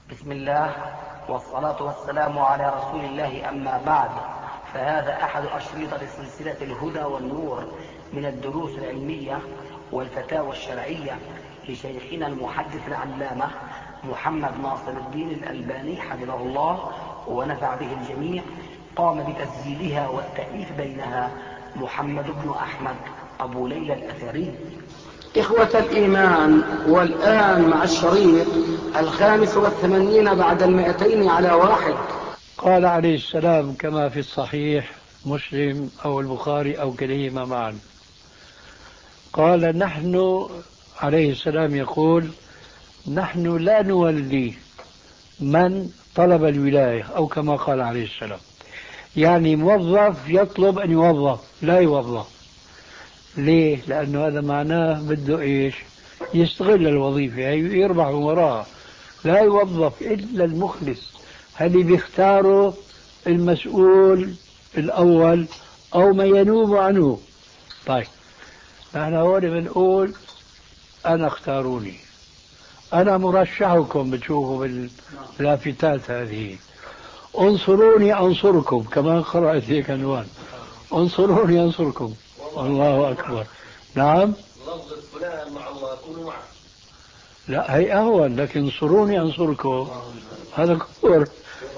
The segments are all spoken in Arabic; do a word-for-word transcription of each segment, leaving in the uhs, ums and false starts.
بسم الله والصلاة والسلام على رسول الله، أما بعد، فهذا أحد أشرطة سلسلة الهدى والنور من الدروس العلمية والفتاوى الشرعية لشيخنا المحدث العلامة محمد ناصر الدين الألباني حفظه الله ونفع به الجميع. قام بتسجيلها والتأليف بينها محمد بن أحمد أبو ليلى الأثري. إخوة الإيمان، والآن مع الشريط الخامس والثمانين بعد المئتين على واحد. قال عليه السلام كما في الصحيح مسلم أو البخاري أو كليهما معا، قال نحن عليه السلام يقول: نحن لا نولي من طلب الولاية، أو كما قال عليه السلام، يعني موظف يطلب أن يوظف لا يوظف. ليه؟ لأنه هذا معناه بده إيش؟ يستغل الوظيفة يربح وراها. لا يوظف إلا المخلص، هل بيختاره المسؤول الأول أو ما ينوب عنه. طيب نحن هون بنقول أنا اختاروني، أنا مرشحكم، بتشوفوا باللافتات هذه، انصروني أنصركم، كمان قرأت هيك عنوان، انصروني أنصركم. الله أكبر. نعم، لفظ فلان مع الله كونوا معه. لا هي أهون، لكن انصروني أنصركم هذا كفر.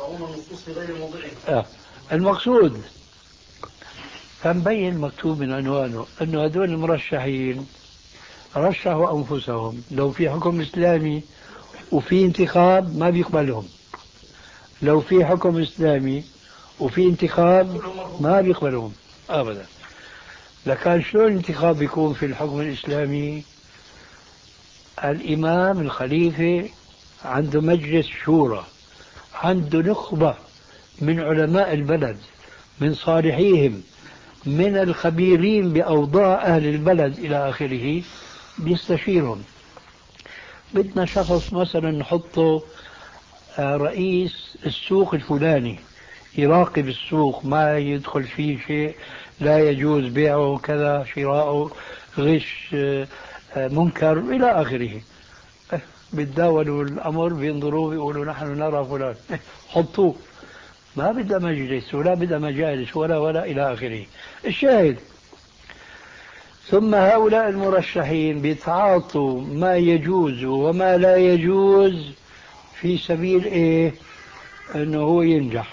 آه. المقصود فنبين مكتوب من عنوانه أنه هذول المرشحين رشحوا أنفسهم. لو في حكم إسلامي وفي انتخاب ما بيقبلهم، لو في حكم إسلامي وفي انتخاب ما بيقبلهم أبدا. لكن شلون الانتخاب بيكون في الحكم الإسلامي؟ الإمام الخليفة عنده مجلس شورى، عنده نخبة من علماء البلد، من صالحيهم، من الخبيرين بأوضاع أهل البلد إلى آخره، بيستشيرهم. بدنا شخص مثلا نحطه رئيس السوق الفلاني، يراقب السوق، ما يدخل فيه شيء لا يجوز بيعه كذا، شراءه، غش، منكر إلى آخره. بيتداولوا الأمر، بينظروا بيقولوا نحن نرى فلان، حطوه. ما بدأ مجلس ولا بدأ مجالس ولا ولا إلى آخره. الشاهد، ثم هؤلاء المرشحين بيتعاطوا ما يجوز وما لا يجوز في سبيل إيه؟ أنه هو ينجح.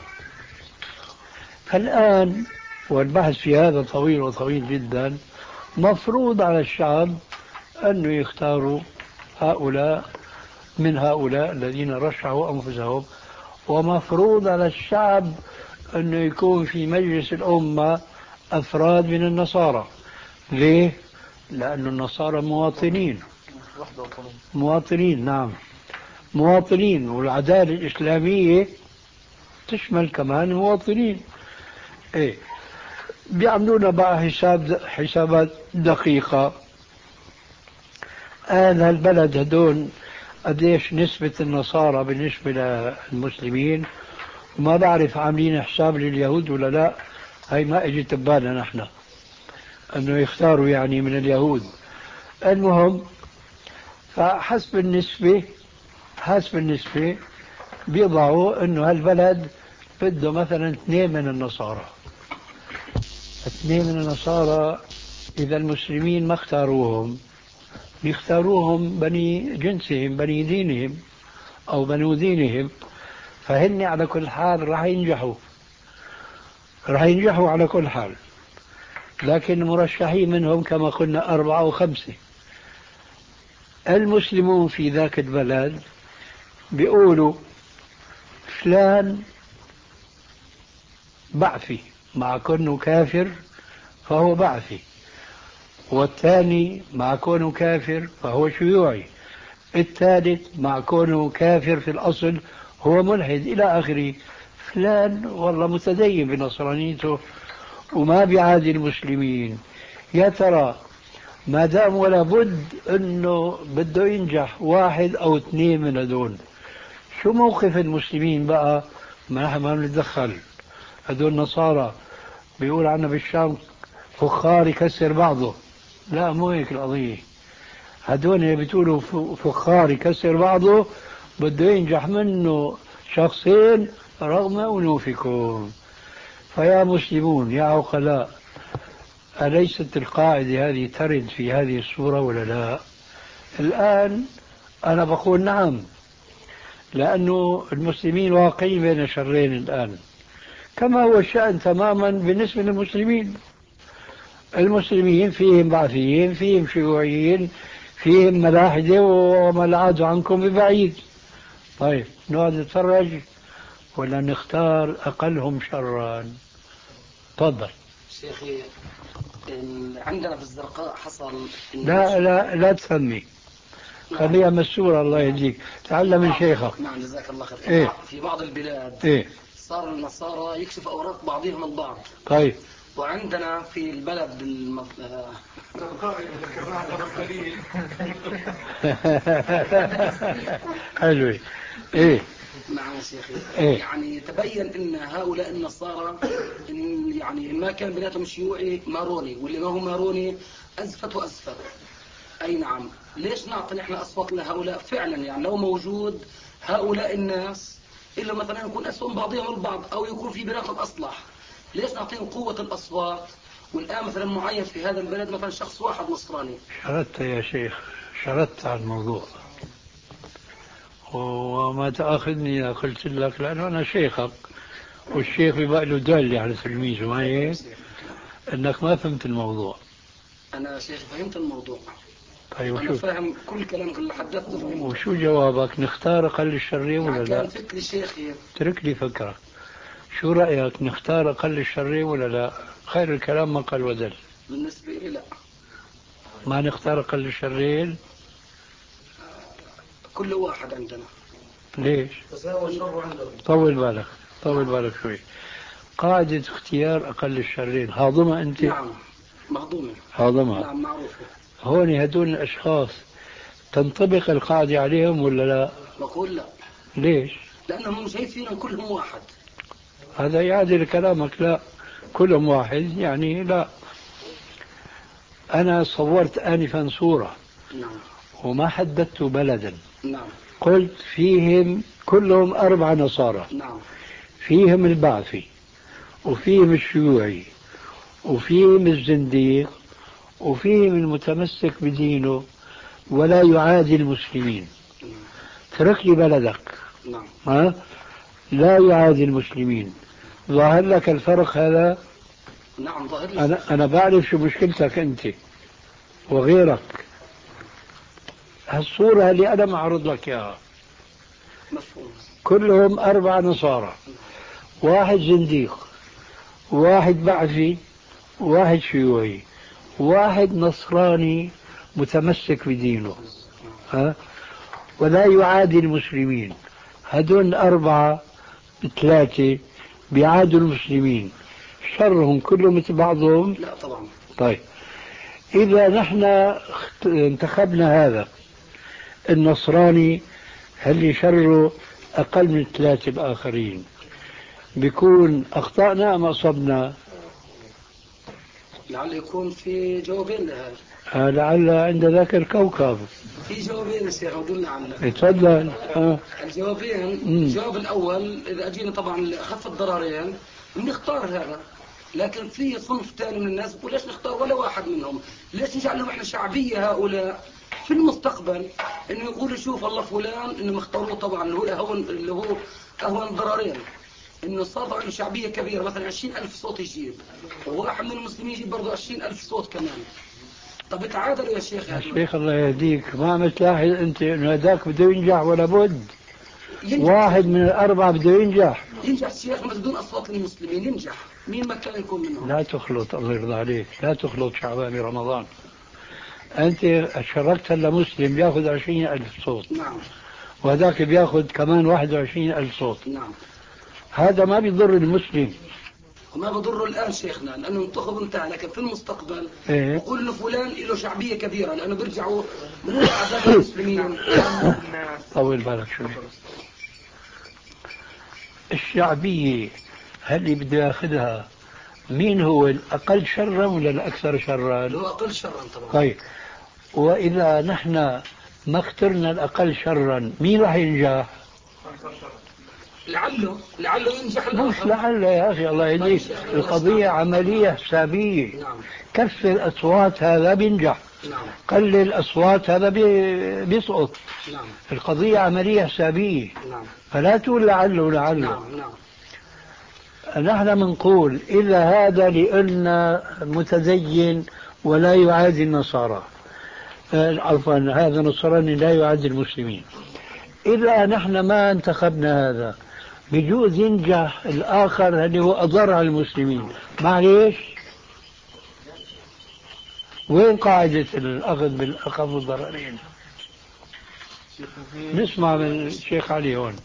فالآن والبحث في هذا طويل وطويل جدا، مفروض على الشعب أنه يختاروا هؤلاء من هؤلاء الذين رشحوا أنفسهم، ومفروض على الشعب أنه يكون في مجلس الأمة أفراد من النصارى. ليه؟ لأن النصارى مواطنين مواطنين نعم مواطنين، والعدالة الإسلامية تشمل كمان المواطنين. إيه، بيعملون بقى حساب حسابات دقيقة. آن هالبلد هدول قديش نسبة النصارى بالنسبة للمسلمين، وما بعرف عاملين حساب لليهود ولا لا، هاي ما اجت ببالنا نحن انه يختاروا يعني من اليهود. المهم، فحسب النسبة حسب النسبة بيضعوا انه هالبلد بده مثلا اثنين من النصارى. اثنين من النصارى اذا المسلمين ما اختاروهم، بيختاروهم بني جنسهم، بني دينهم او بنو دينهم، فهن على كل حال راح ينجحوا راح ينجحوا على كل حال. لكن المرشحين منهم كما قلنا أربعة وخمسة. المسلمون في ذاك البلد بيقولوا فلان بعثي، مع كونه كافر فهو بعثي، والثاني مع كونه كافر فهو شيوعي، الثالث مع كونه كافر في الأصل هو ملحد إلى آخره. فلان والله متدين بنصرانيته وما بيعادي المسلمين. يا ترى ما دام ولا بد انه بده ينجح واحد او اثنين من هدول، شو موقف المسلمين بقى؟ ما نحن ما بنتدخل. هدول نصارى بيقول عنا بالشام فخار يكسر بعضه. لا، مو هيك القضية. هدول اللي بتقولوا فخار يكسر بعضه بده ينجح منه شخصين رغم أنوفكم. فيا مسلمون يا عقلاء، أليست القاعدة هذه ترد في هذه الصورة ولا لا؟ الآن أنا بقول نعم، لأنه المسلمين واقعين بين شرين الآن، كما هو الشأن تماما بالنسبة للمسلمين. المسلمين فيهم بعثيين، فيهم شيوعيين، فيهم ملاحدة، وما العاد عنكم ببعيد. طيب نقعد نتفرج ولا نختار أقلهم شرا؟ تفضل شيخي. عندنا في الزرقاء حصل لا لا لا تسمي، خليها مسورة. الله يهديك، تعلم من شيخك. نعم جزاك الله خير. إيه؟ في بعض البلاد إيه؟ صار النصارى يكشف أوراق بعضهم البعض. طيب. وعندنا في البلد المف... حلوة. إيه؟ نعم شيخي. إيه؟ يعني تبين ان هؤلاء النصارى إن يعني ما كان بيناتهم شيوعي ماروني، واللي ما هو ماروني ازفت واسفل. اي نعم. ليش نعطي نحن اصوات لهؤلاء فعلا؟ يعني لو موجود هؤلاء الناس الا مثلا يكون اسهم بعضهم البعض او يكون في بيناتهم اصلح، ليش نعطيهم قوة الاصوات؟ والان مثلا معين في هذا البلد مثلا شخص واحد نصراني. شردت يا شيخ، شردت على الموضوع، وما تأخذني إذا قلت لك، لأنه أنا شيخك، والشيخ بيبقى له دالة على تلميذه، ما هيك؟ أنك ما فهمت الموضوع. أنا شيخ فهمت الموضوع. طيب أنا وشو فاهم كل كلام اللي حدثته فهمته. وشو جوابك؟ نختار أقل الشرين ولا لا؟ كان فكري شيخي. اترك لي فكرة. شو رأيك، نختار أقل الشرين ولا لا؟ خير الكلام ما قال ودل. بالنسبة لي لا. ما نختار أقل الشرين؟ كل واحد عندنا. ليش؟ طول بالك، طول بالك شوي. قاعدة اختيار أقل الشرين هاضمة أنت؟ نعم مهضومة. هاضمة. نعم معروفة. هون هدول الأشخاص تنطبق القاعدة عليهم ولا لا؟ بقول لا. ليش؟ لأنهم شايفين كلهم واحد. هذا يعادل كلامك. لا، كلهم واحد يعني لا. أنا صورت آنفا صورة نعم. وما حددت بلدا. نعم. قلت فيهم كلهم أربع نصارى. نعم. فيهم البعثي، وفيهم الشيوعي، وفيهم الزنديق، وفيهم المتمسك بدينه ولا يعادي المسلمين. ترك لي بلدك. نعم. ها؟ لا يعادي المسلمين. ظاهر لك الفرق هذا؟ نعم ظاهر لي. أنا, أنا بعرف شو مشكلتك أنت وغيرك. هالصورة اللي أنا معرض لك إياها مفهوم. كلهم أربع نصارى، واحد زنديق، واحد بعثي، واحد شيوعي، واحد نصراني متمسك بدينه، ها؟ ولا يعادي المسلمين. هدول أربعة ثلاثة بيعادوا المسلمين، شرهم كله مثل بعضهم؟ لا طبعا. طيب إذا نحن انتخبنا هذا النصراني اللي شره أقل من ثلاثة الآخرين، بيكون أخطأنا أم أصبنا؟ لعل يكون في جوابين لهذا. آه لعل عند ذاك الكوكب في جوابين يا شيخ ودلنا عنه. تفضل. آه. الجوابين. الجواب الأول إذا أجينا طبعا أخف الضررين بنختار هذا، لكن في صنف ثاني من الناس بيقول ليش نختار ولا واحد منهم؟ ليش نجعل لهم احنا شعبية هؤلاء في المستقبل؟ انه يقول شوف الله فلان انه مختاروه طبعا اللي هو اهون اللي هو اهون ضررين، انه صار طبعا شعبية كبيرة مثلا عشرين ألف صوت يجيب، وواحد من المسلمين يجيب برضه عشرين ألف صوت كمان. طب تعادلوا يا شيخ. يا شيخ الله يهديك، ما عم تلاحظ انت انه هذاك بده ينجح ولا بد؟ واحد من الأربعة بده ينجح. ينجح الشيخ بس بدون أصوات المسلمين ينجح، مين ما كان يكون منهم. لا تخلط، الله يرضى عليك، لا تخلط شعبان برمضان. أنت شركت هلا مسلم بياخذ عشرين ألف صوت. نعم. وهذاك بياخذ كمان واحد وعشرين ألف صوت. نعم. هذا ما بيضر المسلم. وما بضره الآن شيخنا لأنه انتخب انتهى، لكن في المستقبل إيه؟ يقول إنه فلان له شعبية كبيرة لأنه بيرجعوا من أعداد المسلمين. طول بالك شوي. الشعبية هل اللي بده ياخذها مين هو الأقل شرا ولا الأكثر شرا؟ هو أقل شرا طبعا. طيب، وإذا نحن ما اخترنا الأقل شرا، مين راح ينجح؟ لعله لعله ينجح مش الآخر. لعل يا أخي الله يهديك، القضية عملية حسابية. نعم. كثر أصوات هذا بينجح، نعم. قلل أصوات هذا بي- بيسقط. نعم. القضية عملية حسابية. نعم. فلا تقول لعله لعله. نعم. نعم. نحن بنقول إذا هذا لأن متدين ولا يعادي النصارى، آه، عفوا هذا نصراني لا يعادي المسلمين، إذا نحن ما انتخبنا هذا بجوز ينجح الآخر اللي هو أضر على المسلمين. معليش، وين قاعدة الأخذ بالأخف الضررين؟ نسمع من الشيخ علي هون.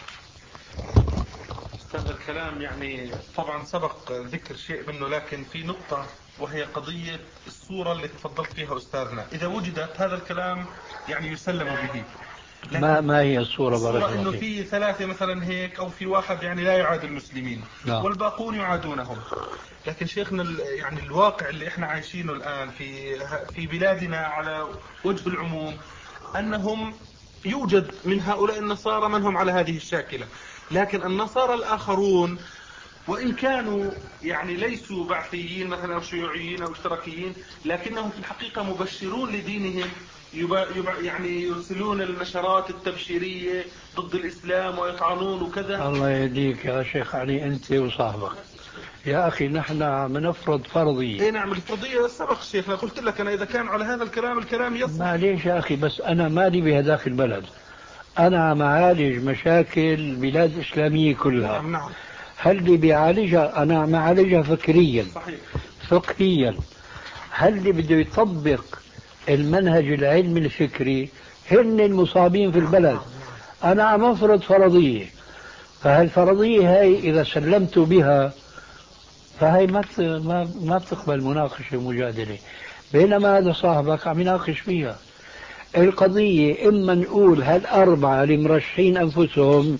هذا الكلام يعني طبعا سبق ذكر شيء منه، لكن في نقطة وهي قضية الصورة اللي تفضلت فيها أستاذنا. إذا وجدت هذا الكلام يعني يسلم به. ما ما هي الصورة؟ الصورة بارك إنه الله فيك. في ثلاثة مثلا هيك، أو في واحد يعني لا يعاد المسلمين نعم. والباقون يعادونهم. لكن شيخنا يعني الواقع اللي احنا عايشينه الآن في في بلادنا على وجه العموم أنهم يوجد من هؤلاء النصارى من هم على هذه الشاكلة، لكن النصارى الآخرون وإن كانوا يعني ليسوا بعثيين مثلا أو شيوعيين أو اشتراكيين، لكنهم في الحقيقة مبشرون لدينهم، يبا يبا يعني يرسلون النشرات التبشيرية ضد الإسلام ويطعنون وكذا. الله يهديك يا شيخ علي أنت وصاحبك. يا أخي نحن عم نفرض فرضية. اي نعم، الفرضية سبق شيخنا، قلت لك أنا إذا كان على هذا الكلام الكلام يصح. معليش يا أخي، بس أنا مالي بهذاك البلد، أنا عم أعالج مشاكل بلاد إسلامية كلها. نعم نعم. هل اللي بيعالجها أنا عم أعالجها فكريا صحيح. فقهيا. هل اللي بده يطبق المنهج العلمي الفكري هن المصابين في البلد. أنا عم أفرض فرضية، فهالفرضية هاي إذا سلمت بها فهي ما ما ما بتقبل مناقشة ومجادلة، بينما هذا صاحبك عم يناقش فيها القضية. إما نقول هالأربعة اللي مرشحين أنفسهم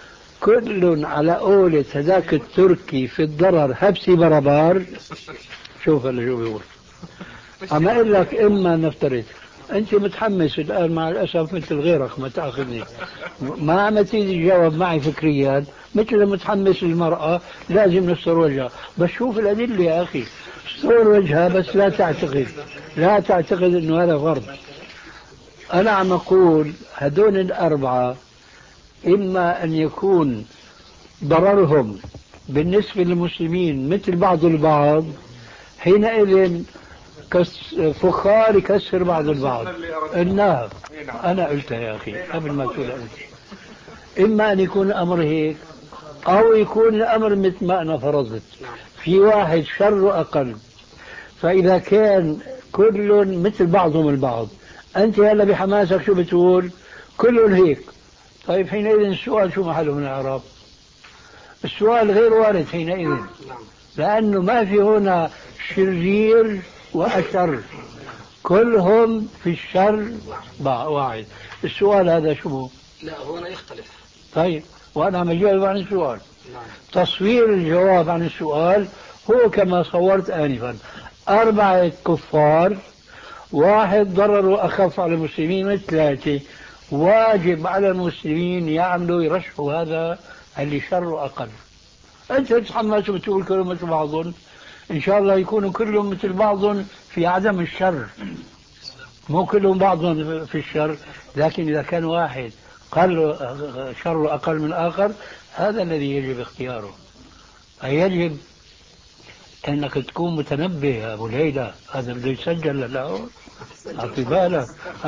كل على قولة هذاك التركي في الضرر هبسي بربار. شوف هلا شو بيقول. عم أقول لك إما نفترض أنت متحمس الآن مع الأسف مثل غيرك، ما تأخذني، ما عم تيجي تجاوب معي فكريا مثل متحمس المرأة لازم نستر وجهها. بس شوف الأدلة يا أخي، استر وجهها بس لا تعتقد لا تعتقد إنه هذا فرض. أنا عم أقول هدول الأربعة إما أن يكون ضررهم بالنسبة للمسلمين مثل بعض البعض، حينئذ فخار يكسر بعض البعض. النعم أنا قلتها يا أخي قبل ما تقول أنت. إما أن يكون الأمر هيك أو يكون الأمر مثل ما أنا فرضت، في واحد شر أقل. فإذا كان كل مثل بعضهم البعض، أنت هلا بحماسك شو بتقول؟ كلهم هيك. طيب حينئذ السؤال شو محله من الإعراب؟ السؤال غير وارد حينئذ، لأنه ما في هنا شرير وأشر، كلهم في الشر واحد. السؤال هذا شو؟ لا هنا يختلف. طيب وأنا عم أجاوب عن السؤال. نعم. تصوير الجواب عن السؤال هو كما صورت آنفا: أربعة كفار، واحد ضرر أخف على المسلمين من ثلاثة، واجب على المسلمين يعملوا يرشحوا هذا اللي شر أقل. أنت تتحمس وبتقول كلهم مثل بعضهم، إن شاء الله يكونوا كلهم مثل بعضهم في عدم الشر، مو كلهم بعضهم في الشر، لكن إذا كان واحد قل شر أقل من الآخر هذا الذي يجب اختياره. يجب أنك تكون متنبه يا أبو ليلى، هذا بده يسجل له أعطي بالك.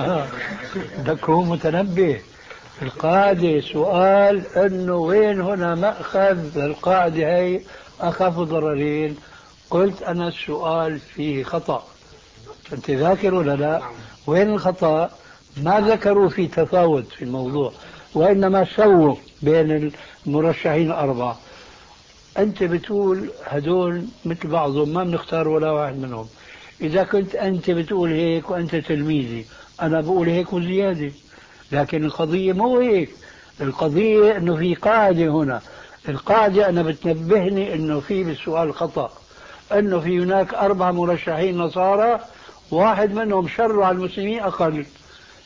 بدك تكون متنبه. القاعدة سؤال أنه وين هنا مأخذ القاعدة هي أخف ضررين. قلت أنا السؤال فيه خطأ، أنت ذاكر ولا لا؟ وين الخطأ؟ ما ذكروا في تفاوت في الموضوع، وإنما سووا بين المرشحين الأربعة. أنت بتقول هدول مثل بعضهم ما بنختار ولا واحد منهم. إذا كنت أنت بتقول هيك وأنت تلميذي، أنا بقول هيك وزيادة، لكن القضية مو هيك. القضية أنه في قاعدة هنا، القاعدة أنا بتنبهني أنه في بالسؤال خطأ، أنه في هناك أربع مرشحين نصارى، واحد منهم شر على المسلمين أقل.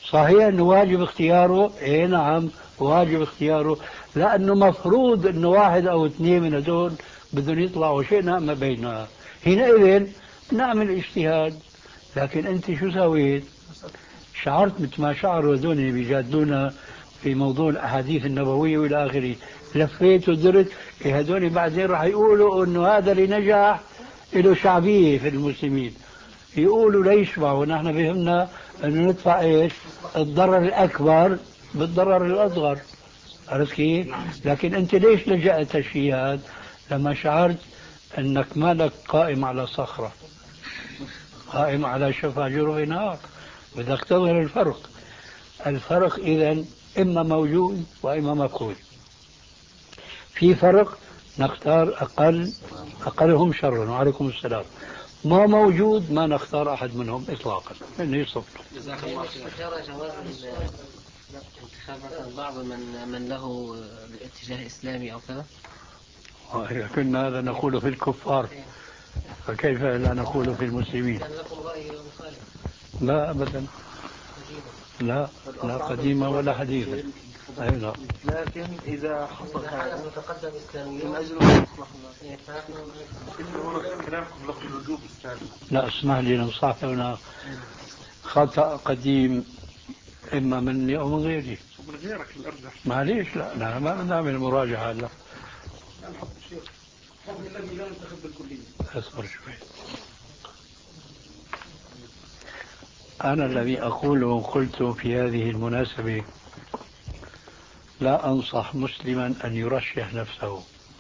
صحيح أنه واجب اختياره، إيه نعم واجب اختياره، لأنه مفروض أنه واحد أو اثنين من هذول بدهم يطلعوا شئنا ما بيننا، حينئذ نعمل اجتهاد. لكن أنت شو سويت؟ شعرت مثل ما شعروا هذول اللي بيجادلونا في موضوع الأحاديث النبوية وإلى آخره، لفيت ودرت، إيه هذول بعدين راح يقولوا أنه هذا اللي نجح له شعبية في المسلمين، يقولوا ليش معه نحن بهمنا أنه ندفع إيش الضرر الأكبر بالضرر الأصغر. عرفت كيف؟ لكن أنت ليش لجأت الشيء هذا؟ لما شعرت أنك مالك قائم على صخرة، قائم على شفا جرف نار، بدك تظهر الفرق. الفرق إذن إما موجود وإما مفقود. في فرق نختار أقل أقلهم شرا، وعليكم السلام. ما موجود ما نختار أحد منهم إطلاقا. إنه يصف. جزاك الله خير. جواز انتخاب بعض من من له الاتجاه الإسلامي أو كذا. إذا كنا هذا نقول في الكفار فكيف لا نقول في المسلمين؟ كان لكم رأي مخالف؟ لا أبدا، لا لا قديمة ولا حديثة. أي لا. لكن إذا حصل هذا متقدم إسلامي من أجل المصلحة كلامكم لكم الوجوب الثاني. لا اسمح لي نصح هنا خطأ قديم إما مني أو من غيري. من غيرك الأرجح. معليش، لا لا ما بنعمل مراجعة هلا. نحط الشيخ الحكم الذي لا ينتخب بالكلية. أصبر شوي. أنا الذي أقوله قلت في هذه المناسبة: لا أنصح مسلما أن يرشح نفسه،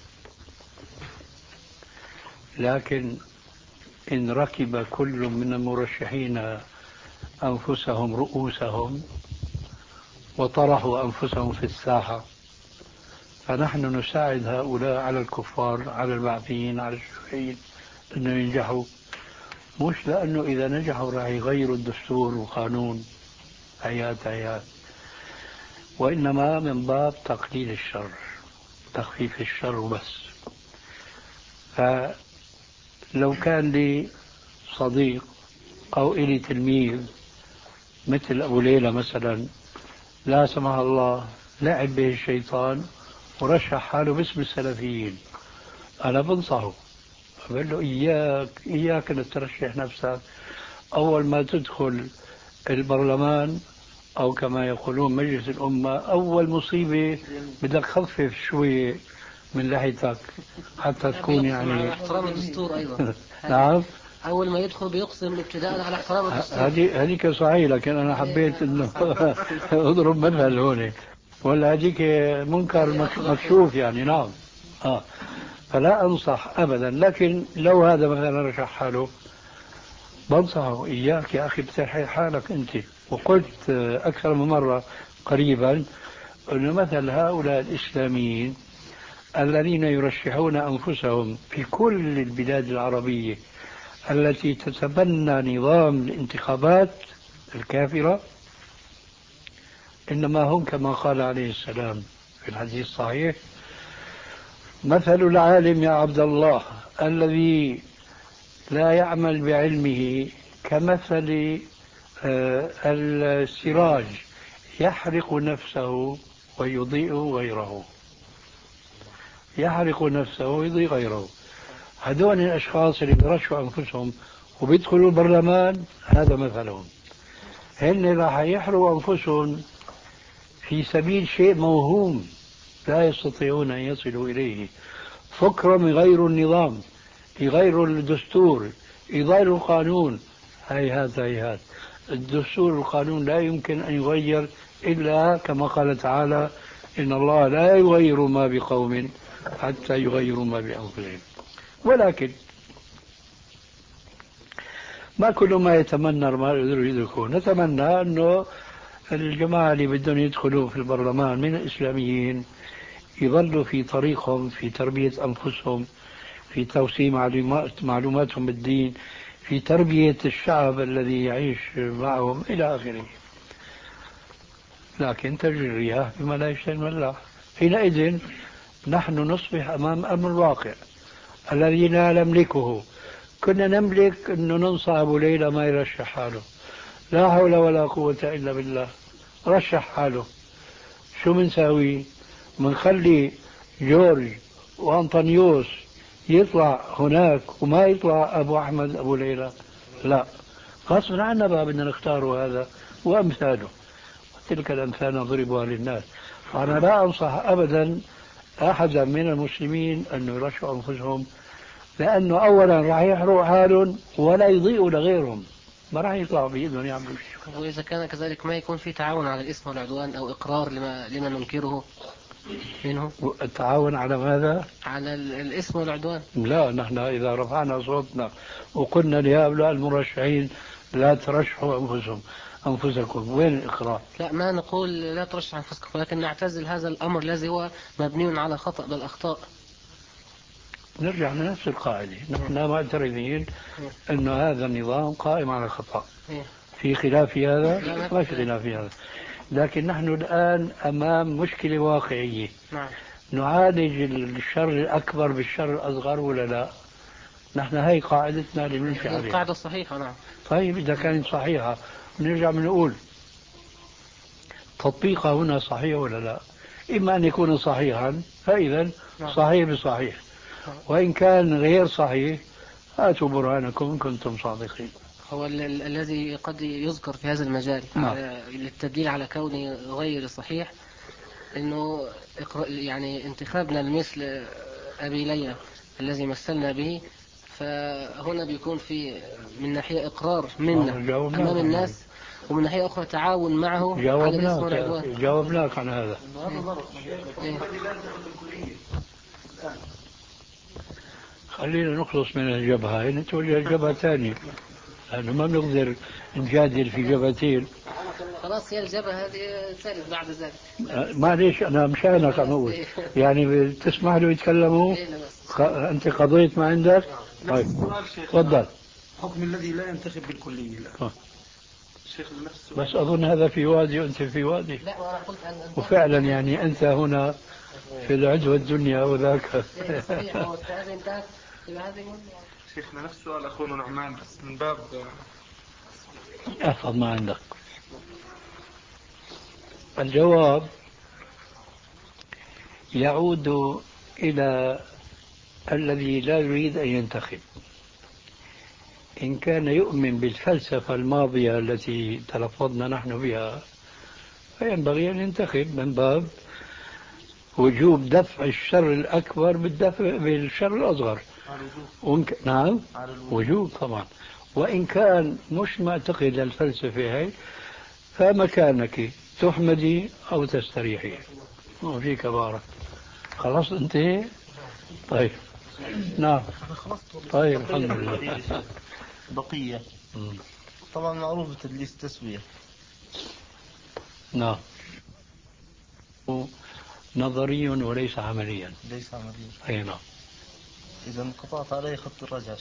لكن إن ركب كل من المرشحين أنفسهم رؤوسهم وطرحوا أنفسهم في الساحة، فنحن نساعد هؤلاء على الكفار، على البعثيين، على الشيوعيين أنه ينجحوا، مش لأنه إذا نجحوا راح يغيروا الدستور والقانون آيات آيات، وإنما من باب تقليل الشر، تخفيف الشر وبس. فلو كان لي صديق أو إلي تلميذ مثل أبو ليلى مثلا، لا سمح الله لعب به الشيطان ورشح حاله باسم السلفيين، أنا بنصحه أقول له إياك إياك أن ترشح نفسك. أول ما تدخل البرلمان أو كما يقولون مجلس الأمة، أول مصيبة بدك خفف شوي من لحيتك حتى تكون يعني احترام الدستور أيضا. نعم. أول ما يدخل بيقسم ابتداء على احترام الدستور. هذه هذيك صحيح، لكن أنا حبيت إنه أضرب مثل هون، ولا هذيك منكر مكشوف يعني. نعم. آه. فلا أنصح أبدا، لكن لو هذا مثلا رشح حاله بنصحه: إياك يا أخي بترحي حالك أنت. وقلت أكثر من مرة قريبا أنه مثل هؤلاء الإسلاميين الذين يرشحون أنفسهم في كل البلاد العربية التي تتبنى نظام الانتخابات الكافرة، إنما هم كما قال عليه السلام في الحديث الصحيح: مثل العالم يا عبد الله الذي لا يعمل بعلمه كمثل السراج يحرق نفسه ويضيء غيره. يحرق نفسه ويضيء غيره. هذول الأشخاص اللي بيرشحوا أنفسهم وبيدخلوا البرلمان هذا مثلهم. هن راح يحرقوا أنفسهم في سبيل شيء موهوم لا يستطيعون أن يصلوا إليه، فكرهم يغيروا النظام، يغيروا الدستور، يغيروا القانون. هيهات هيهات. الدستور والقانون لا يمكن أن يغير إلا كما قال تعالى: إن الله لا يغير ما بقوم حتى يغيروا ما بأنفسهم. ولكن ما كل ما يتمنى ما يقدروا يدركون. نتمنى أنه الجماعة اللي بدهم يدخلوا في البرلمان من الإسلاميين يظلوا في طريقهم في تربية أنفسهم، في توسيع معلومات معلوماتهم بالدين، في تربية الشعب الذي يعيش معهم إلى آخره. لكن تجري الرياح بما لا يشتهي الملاح. حينئذ نحن نصبح أمام أمر واقع الذي لا نملكه. كنا نملك أنه ننصح أبو ليلى ما يرشح حاله، لا حول ولا قوة إلا بالله، رشح حاله. شو منساوي؟ منخلي جورج وأنطونيوس يطلع هناك وما يطلع أبو أحمد أبو ليلى؟ لا، غصبا عنا بقى بدنا نختاره هذا وأمثاله، تلك الأمثال نضربها للناس. فأنا لا أنصح أبدا أحدا من المسلمين أن يرشحوا أنفسهم، لأنه أولا راح يحرقوا حالهم ولا يضيئوا لغيرهم، ما راح يطلعوا بإيدهم يعملوا شيء. وإذا كان كذلك ما يكون في تعاون على الإثم والعدوان أو إقرار لما, لما ننكره منه. التعاون على ماذا؟ على الإثم والعدوان. لا، نحن إذا رفعنا صوتنا وقلنا لهؤلاء المرشحين لا ترشحوا أنفسهم أنفسكم، وين الإقرار؟ لا، ما نقول لا ترشح أنفسكم، ولكن نعتزل هذا الأمر الذي هو مبني على خطأ بل أخطاء. نرجع لنفس القاعدة، نحن معترفين أن هذا النظام قائم على خطأ. في خلاف في هذا؟ ما في خلاف في هذا، لكن نحن الآن أمام مشكلة واقعية. نعم. نعالج الشر الأكبر بالشر الأصغر ولا لا؟ نحن هاي قاعدتنا اللي بنمشي عليها. القاعدة الصحيحة. نعم. طيب إذا كانت صحيحة نرجع بنقول تطبيقها هنا صحيح ولا لا؟ إما أن يكون صحيحا فإذا صحيح بصحيح، وإن كان غير صحيح هاتوا برهانكم إن كنتم صادقين. هو ال- ال- الذي قد يذكر في هذا المجال نعم. للتدليل على كونه غير صحيح انه يعني انتخابنا لمثل ابي ليلى الذي مثلنا به، فهنا بيكون في من ناحية اقرار منا امام الناس، ومن ناحية اخرى تعاون معه على الاسم والعدوان. جاوبناك عن هذا. إيه. خلينا نخلص من الجبهة، نتوجه الجبهة ثانية، لأنه ما بنقدر نجادل في جبهتين. خلاص هي الجبهة هذه ثالث بعد ذلك. معليش أنا مشانك عم أقول، يعني تسمح له يتكلموا؟ خ... أنت قضيت ما عندك؟ طيب تفضل. حكم الذي لا ينتخب بالكلية. لا. شيخ نفسه. بس أظن هذا في وادي وأنت في وادي. لا، وأنا قلت أن أنت وفعلا يعني أنت هنا في العدوى الدنيا وذاك. شيخنا نفس سؤال أخونا نعمان بس من باب احفظ ما عندك. الجواب يعود إلى الذي لا يريد أن ينتخب. إن كان يؤمن بالفلسفة الماضية التي تلفظنا نحن بها فينبغي أن ينتخب من باب وجوب دفع الشر الأكبر بالدفع بالشر الأصغر. وإنك... نعم وجوب طبعا. وإن كان مش معتقد الفلسفة هاي فمكانك تحمدي أو تستريحي وفيك بارك. خلاص انتهي. طيب نعم. طيب الحمد لله. بقية طبعا معروف بتدليس التسوية. نعم. نظري وليس عمليا. ليس عمليا. أي نعم. إذا انقطعت عليه خط الرجعة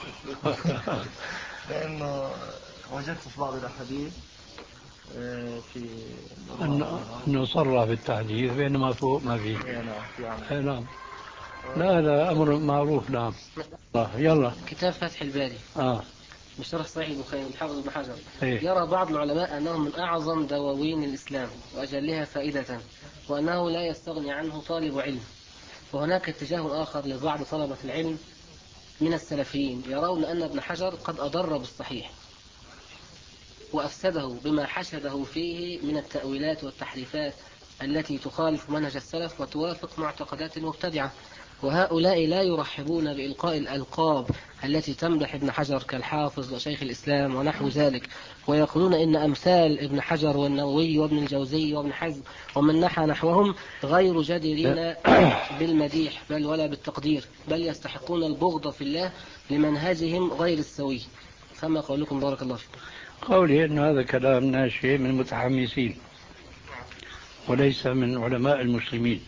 لأنه وجدت في بعض الأحاديث في أنه صرح بالتحديث بينما فوق ما فيه. أي نعم. لا هذا أمر معروف. نعم. يلا كتاب فتح الباري آه. بشرح صحيح البخاري الحافظ ابن حجر. إيه؟ يرى بعض العلماء أنه من أعظم دواوين الإسلام وأجلها فائدة، وأنه لا يستغني عنه طالب علم. وهناك اتجاه آخر لبعض طلبة العلم من السلفيين يرون أن ابن حجر قد أضر بالصحيح وأفسده بما حشده فيه من التأويلات والتحريفات التي تخالف منهج السلف وتوافق معتقدات المبتدعة. وهؤلاء لا يرحبون بإلقاء الألقاب التي تمدح ابن حجر كالحافظ وشيخ الإسلام ونحو ذلك، ويقولون إن أمثال ابن حجر والنووي وابن الجوزي وابن حزم ومن نحى نحوهم غير جديرين بالمديح بل ولا بالتقدير، بل يستحقون البغض في الله لمنهجهم غير السوي. فما قولكم بارك الله فيكم؟ قولي أن هذا كلام ناشئ من متحمسين وليس من علماء المسلمين،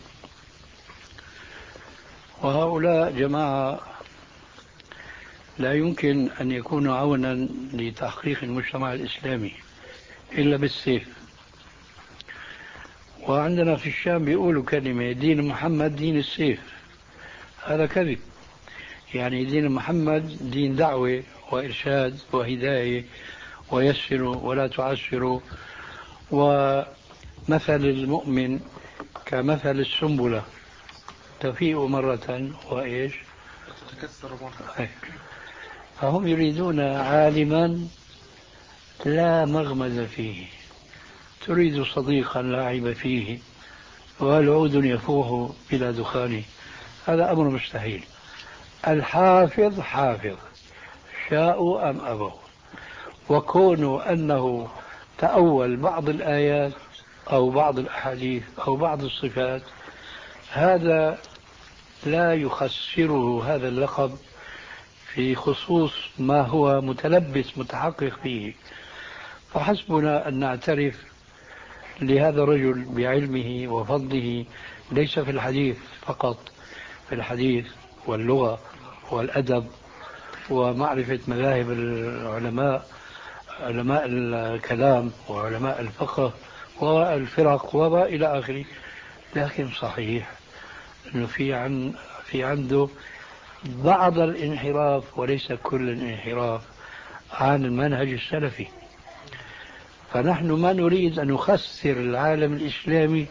وهؤلاء جماعة لا يمكن أن يكونوا عونا لتحقيق المجتمع الإسلامي إلا بالسيف. وعندنا في الشام بيقولوا كلمة دين محمد دين السيف، هذا كذب. يعني دين محمد دين دعوة وإرشاد وهداية ويسروا ولا تعسروا. ومثل المؤمن كمثل السنبلة تفيء مرة وإيش تكسر مرة. فهم يريدون عالما لا مغمز فيه، تريد صديقا لا عيب فيه، والعود يفوح بلا دخان، هذا أمر مستحيل. الحافظ حافظ شاءوا أم أبوا، وكونوا أنه تأول بعض الآيات أو بعض الأحاديث أو بعض الصفات، هذا لا يخسره هذا اللقب في خصوص ما هو متلبس متحقق فيه. فحسبنا أن نعترف لهذا الرجل بعلمه وفضله، ليس في الحديث فقط، في الحديث واللغة والأدب ومعرفة مذاهب العلماء، علماء الكلام وعلماء الفقه والفرق وإلى آخره. لكن صحيح أنه في عن في عنده بعض الانحراف وليس كل الانحراف عن المنهج السلفي. فنحن ما نريد أن نخسر العالم الإسلامي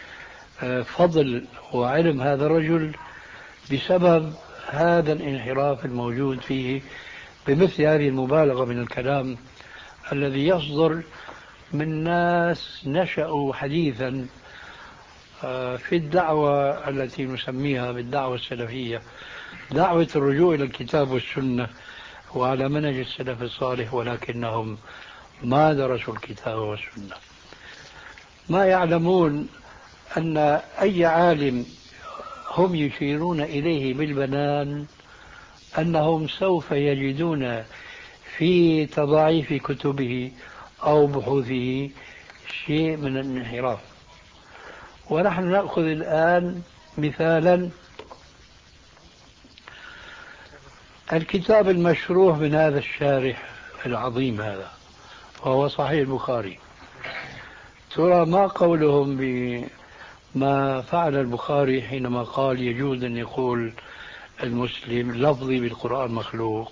فضل وعلم هذا الرجل بسبب هذا الانحراف الموجود فيه، بمثل هذه المبالغة من الكلام الذي يصدر من ناس نشأوا حديثا في الدعوة التي نسميها بالدعوة السلفية، دعوة الرجوع إلى الكتاب والسنة وعلى منهج السلف الصالح، ولكنهم ما درسوا الكتاب والسنة. ما يعلمون أن أي عالم هم يشيرون إليه بالبنان أنهم سوف يجدون في تضاعيف كتبه أو بحوثه شيء من الانحراف. ونحن نأخذ الآن مثالا الكتاب المشروح من هذا الشارح العظيم هذا، وهو صحيح البخاري. ترى ما قولهم بما فعل البخاري حينما قال يجوز أن يقول المسلم لفظي بالقرآن مخلوق؟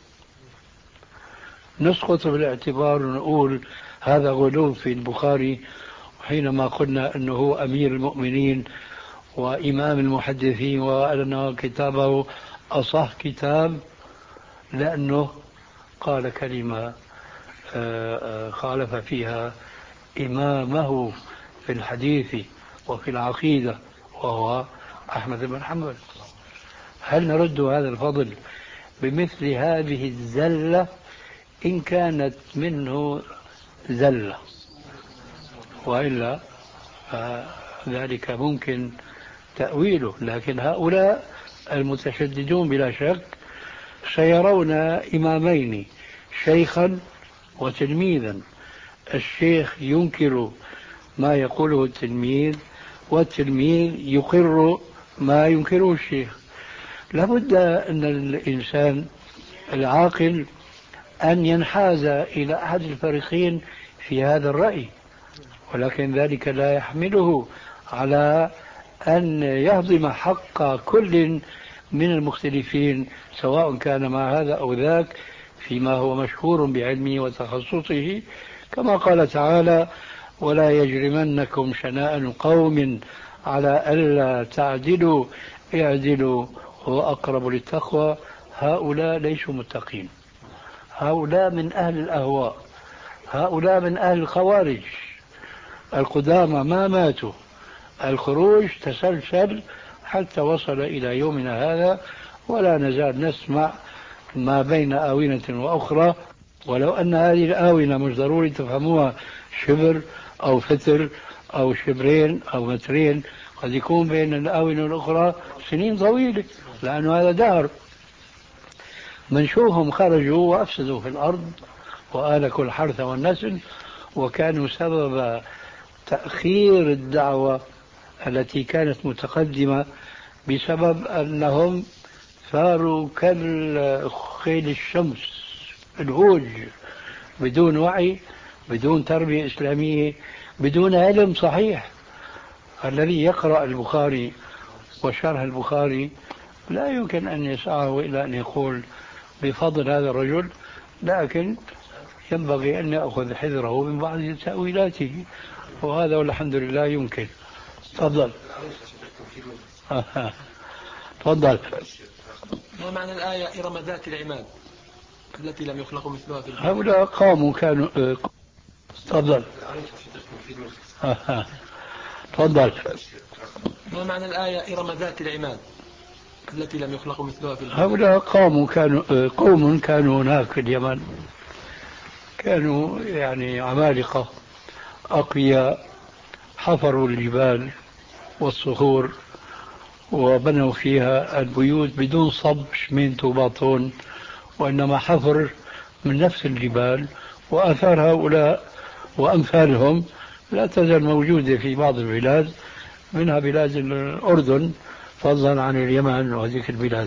نسقط بالاعتبار ونقول هذا غلو في البخاري، حينما قلنا أنه هو أمير المؤمنين وإمام المحدثين وأن كتابه أصح كتاب، لأنه قال كلمة خالف فيها إمامه في الحديث وفي العقيدة وهو أحمد بن حنبل. هل نرد هذا الفضل بمثل هذه الزلة إن كانت منه زلة؟ وإلا ذلك ممكن تأويله. لكن هؤلاء المتشددون بلا شك سيرون إمامين، شيخا وتلميذا. الشيخ ينكر ما يقوله التلميذ، والتلميذ يقر ما ينكره الشيخ. لابد أن الإنسان العاقل أن ينحاز إلى أحد الفريقين في هذا الرأي، ولكن ذلك لا يحمله على أن يهضم حق كل من المختلفين، سواء كان مع هذا أو ذاك فيما هو مشهور بعلمه وتخصصه، كما قال تعالى: ولا يجرمنكم شنآن قوم على ألا تعدلوا اعدلوا هو أقرب للتقوى. هؤلاء ليسوا متقين، هؤلاء من أهل الأهواء، هؤلاء من أهل الخوارج القدامى ما ماتوا. الخروج تسلسل حتى وصل إلى يومنا هذا، ولا نزال نسمع ما بين آونة وأخرى، ولو أن هذه الآونة مش ضروري تفهموها شبر أو فتر أو شبرين أو مترين، قد يكون بين الآونة والأخرى سنين طويلة، لأنه هذا دهر. منشوهم خرجوا وأفسدوا في الأرض وآلكوا الحرث والنسل، وكانوا سبب تأخير الدعوة التي كانت متقدمة، بسبب أنهم صاروا كالخيل الشمس الهوج، بدون وعي، بدون تربية إسلامية، بدون علم صحيح. الذي يقرأ البخاري وشرح البخاري لا يمكن أن يسعه إلى أن يقول بفضل هذا الرجل، لكن ينبغي أن يأخذ حذره من بعض تأويلاته، وهذا والحمد لله يمكن. تفضل. تفضل. ما معنى الآية إرم ذات العماد التي لم يخلق مثلها في البلد؟ هؤلاء قاموا كانوا. تفضل. تفضل. ما معنى الآية إرم ذات العماد التي لم يخلق مثلها في البلد؟ هؤلاء قاموا كانوا قوم كانوا هناك في اليمن، كانوا يعني عمالقة أقوياء، حفروا الجبال والصخور وبنوا فيها البيوت بدون صب شمينت وباطون، وإنما حفر من نفس الجبال. وآثار هؤلاء وأمثالهم لا تزال موجودة في بعض البلاد، منها بلاد الأردن فضلا عن اليمن وهذه البلاد.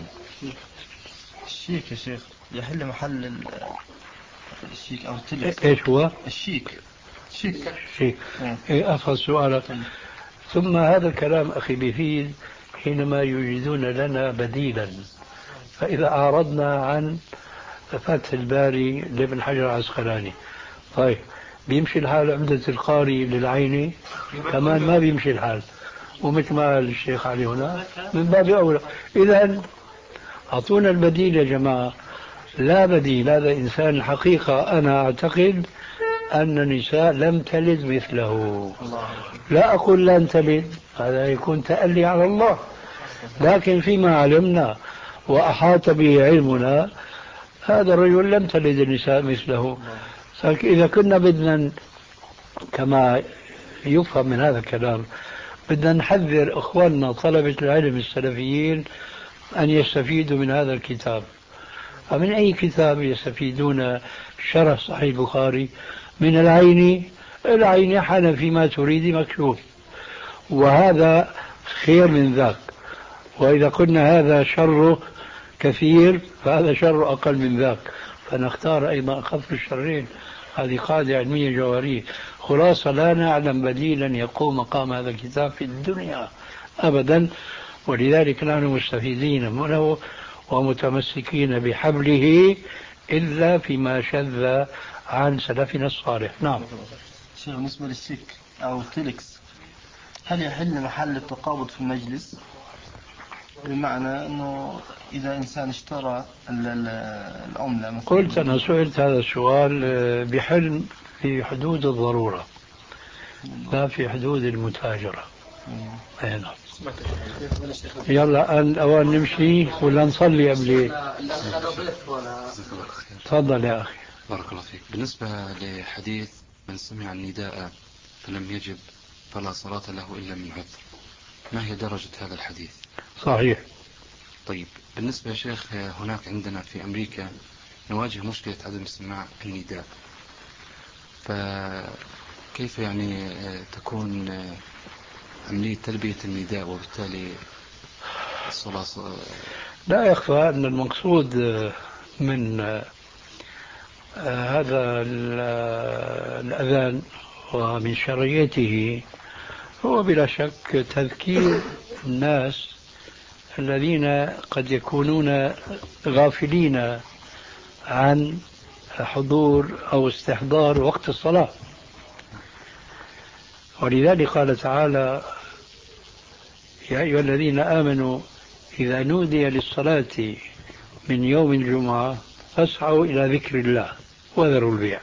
الشيك يا شيخ يحل محل الشيك أو التلك. إيش هو؟ الشيك. شيك. شيك. إيه أفضل سؤالك. ثم هذا الكلام أخي بيفيد حينما يوجدون لنا بديلا. فإذا أعرضنا عن فتح الباري لابن حجر العسقلاني، طيب بيمشي الحال عمدة القاري للعيني؟ كمان ما بيمشي الحال. ومثل ما قال الشيخ علي هنا من باب أولى. إذا أعطونا البديل يا جماعة. لا بديل. هذا إنسان الحقيقة أنا أعتقد أن النساء لم تلد مثله. لا أقول لن تلد، هذا يكون تألي على الله، لكن فيما علمنا وأحاط به علمنا هذا الرجل لم تلد النساء مثله. إذا كنا بدنا كما يفهم من هذا الكلام بدنا نحذر إخواننا طلبة العلم السلفيين أن يستفيدوا من هذا الكتاب. فمن أي كتاب يستفيدون؟ شرح صحيح البخاري من العين. العين حنفي فيما تريد مكشوف، وهذا خير من ذاك. وإذا قلنا هذا شره كثير فهذا شر أقل من ذاك، فنختار أيضا أخف الشرين. هذه قاعدة علمية جوهرية. خلاصة لا نعلم بديلا يقوم مقام هذا الكتاب في الدنيا أبدا، ولذلك نحن مستفيدين منه ومتمسكين بحبله إلا فيما شذ عن سلفنا الصالح. نعم. شيخ بالنسبة للشيك أو التلكس، هل يحل محل التقابض في المجلس؟ بمعنى أنه إذا إنسان اشترى العملة مثلا. قلت أنا سئلت هذا السؤال بحل في حدود الضرورة لا في حدود المتاجرة. أينا. يلا الأوان نمشي ولا نصلي قبل؟ تفضل يا أخي. بارك الله فيك. بالنسبة لحديث من سمع النداء فلم يجب فلا صلاة له إلا من عذر، ما هي درجة هذا الحديث؟ صحيح. طيب بالنسبة يا شيخ، هناك عندنا في أمريكا نواجه مشكلة عدم استماع النداء، فكيف يعني تكون عملية تلبية النداء وبالتالي الصلاة؟ لا يخفى أن المقصود من هذا الأذان ومن شرعيته هو بلا شك تذكير الناس الذين قد يكونون غافلين عن حضور أو استحضار وقت الصلاة. ولذلك قال تعالى: يا أيها الذين آمنوا إذا نودي للصلاة من يوم الجمعة فاسعوا إلى ذكر الله وذروا البيع.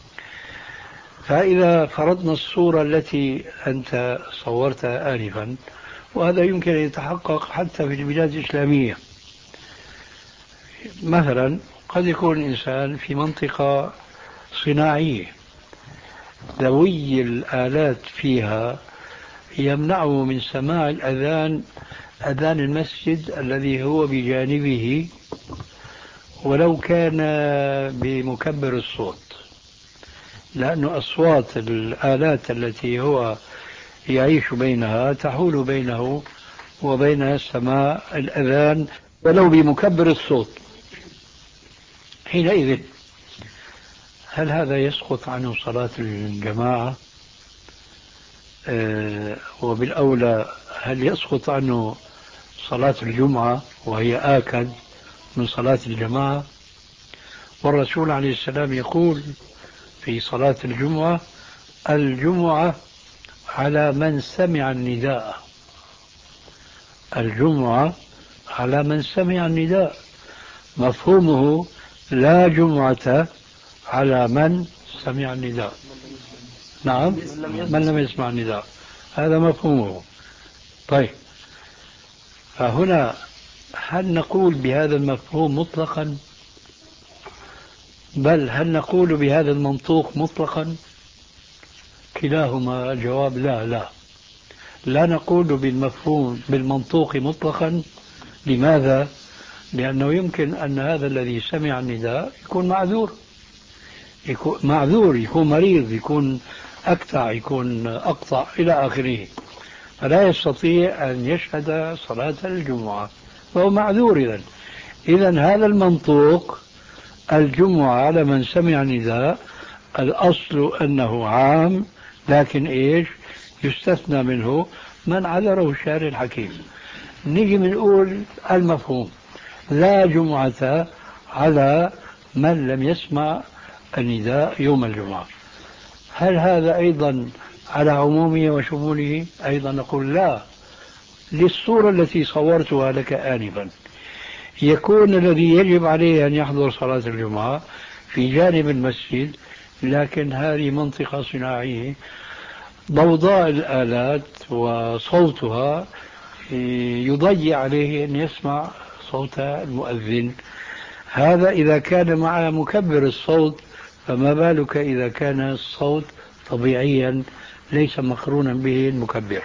فإذا فرضنا الصورة التي أنت صورتها آنفا، وهذا يمكن أن يتحقق حتى في البلاد الإسلامية، مثلا قد يكون الإنسان في منطقة صناعية ذوي الآلات فيها يمنعه من سماع الأذان، أذان المسجد الذي هو بجانبه، ولو كان بمكبر الصوت، لأن أصوات الآلات التي هو يعيش بينها تحول بينه وبين سماع الأذان ولو بمكبر الصوت. حينئذ هل هذا يسقط عنه صلاة الجماعة؟ آه وبالأولى هل يسقط عنه صلاة الجمعة وهي آكد من صلاة الجماعة؟ والرسول عليه السلام يقول: في صلاة الجمعة الجمعة على من سمع النداء، الجمعة على من سمع النداء، مفهومه لا جمعة على من سمع النداء. نعم، من لم يسمع النداء، هذا مفهومه. طيب، فهنا هل نقول بهذا المفهوم مطلقا؟ بل هل نقول بهذا المنطوق مطلقا؟ كلاهما الجواب لا لا لا نقول بالمفهوم بالمنطوق مطلقا. لماذا؟ لأنه يمكن أن هذا الذي سمع النداء يكون معذور، يكون معذور، يكون مريض، يكون أكتع، يكون أقطع إلى آخره، فلا يستطيع أن يشهد صلاة الجمعة، فهو معذور. إذن إذن هذا المنطوق الجمعة على من سمع النداء الأصل أنه عام، لكن إيش يستثنى منه من عذره الشارع الحكيم. نيجي بنقول المفهوم لا جمعة على من لم يسمع النداء يوم الجمعة، هل هذا أيضا على عمومه وشموله؟ أيضا نقول لا، للصورة التي صورتها لك آنفا. يكون الذي يجب عليه أن يحضر صلاة الجمعة في جانب المسجد، لكن هذه منطقة صناعية ضوضاء الآلات وصوتها يضيع عليه أن يسمع صوت المؤذن. هذا إذا كان مع مكبر الصوت، فما بالك إذا كان الصوت طبيعيا ليس مقرونا به المكبر.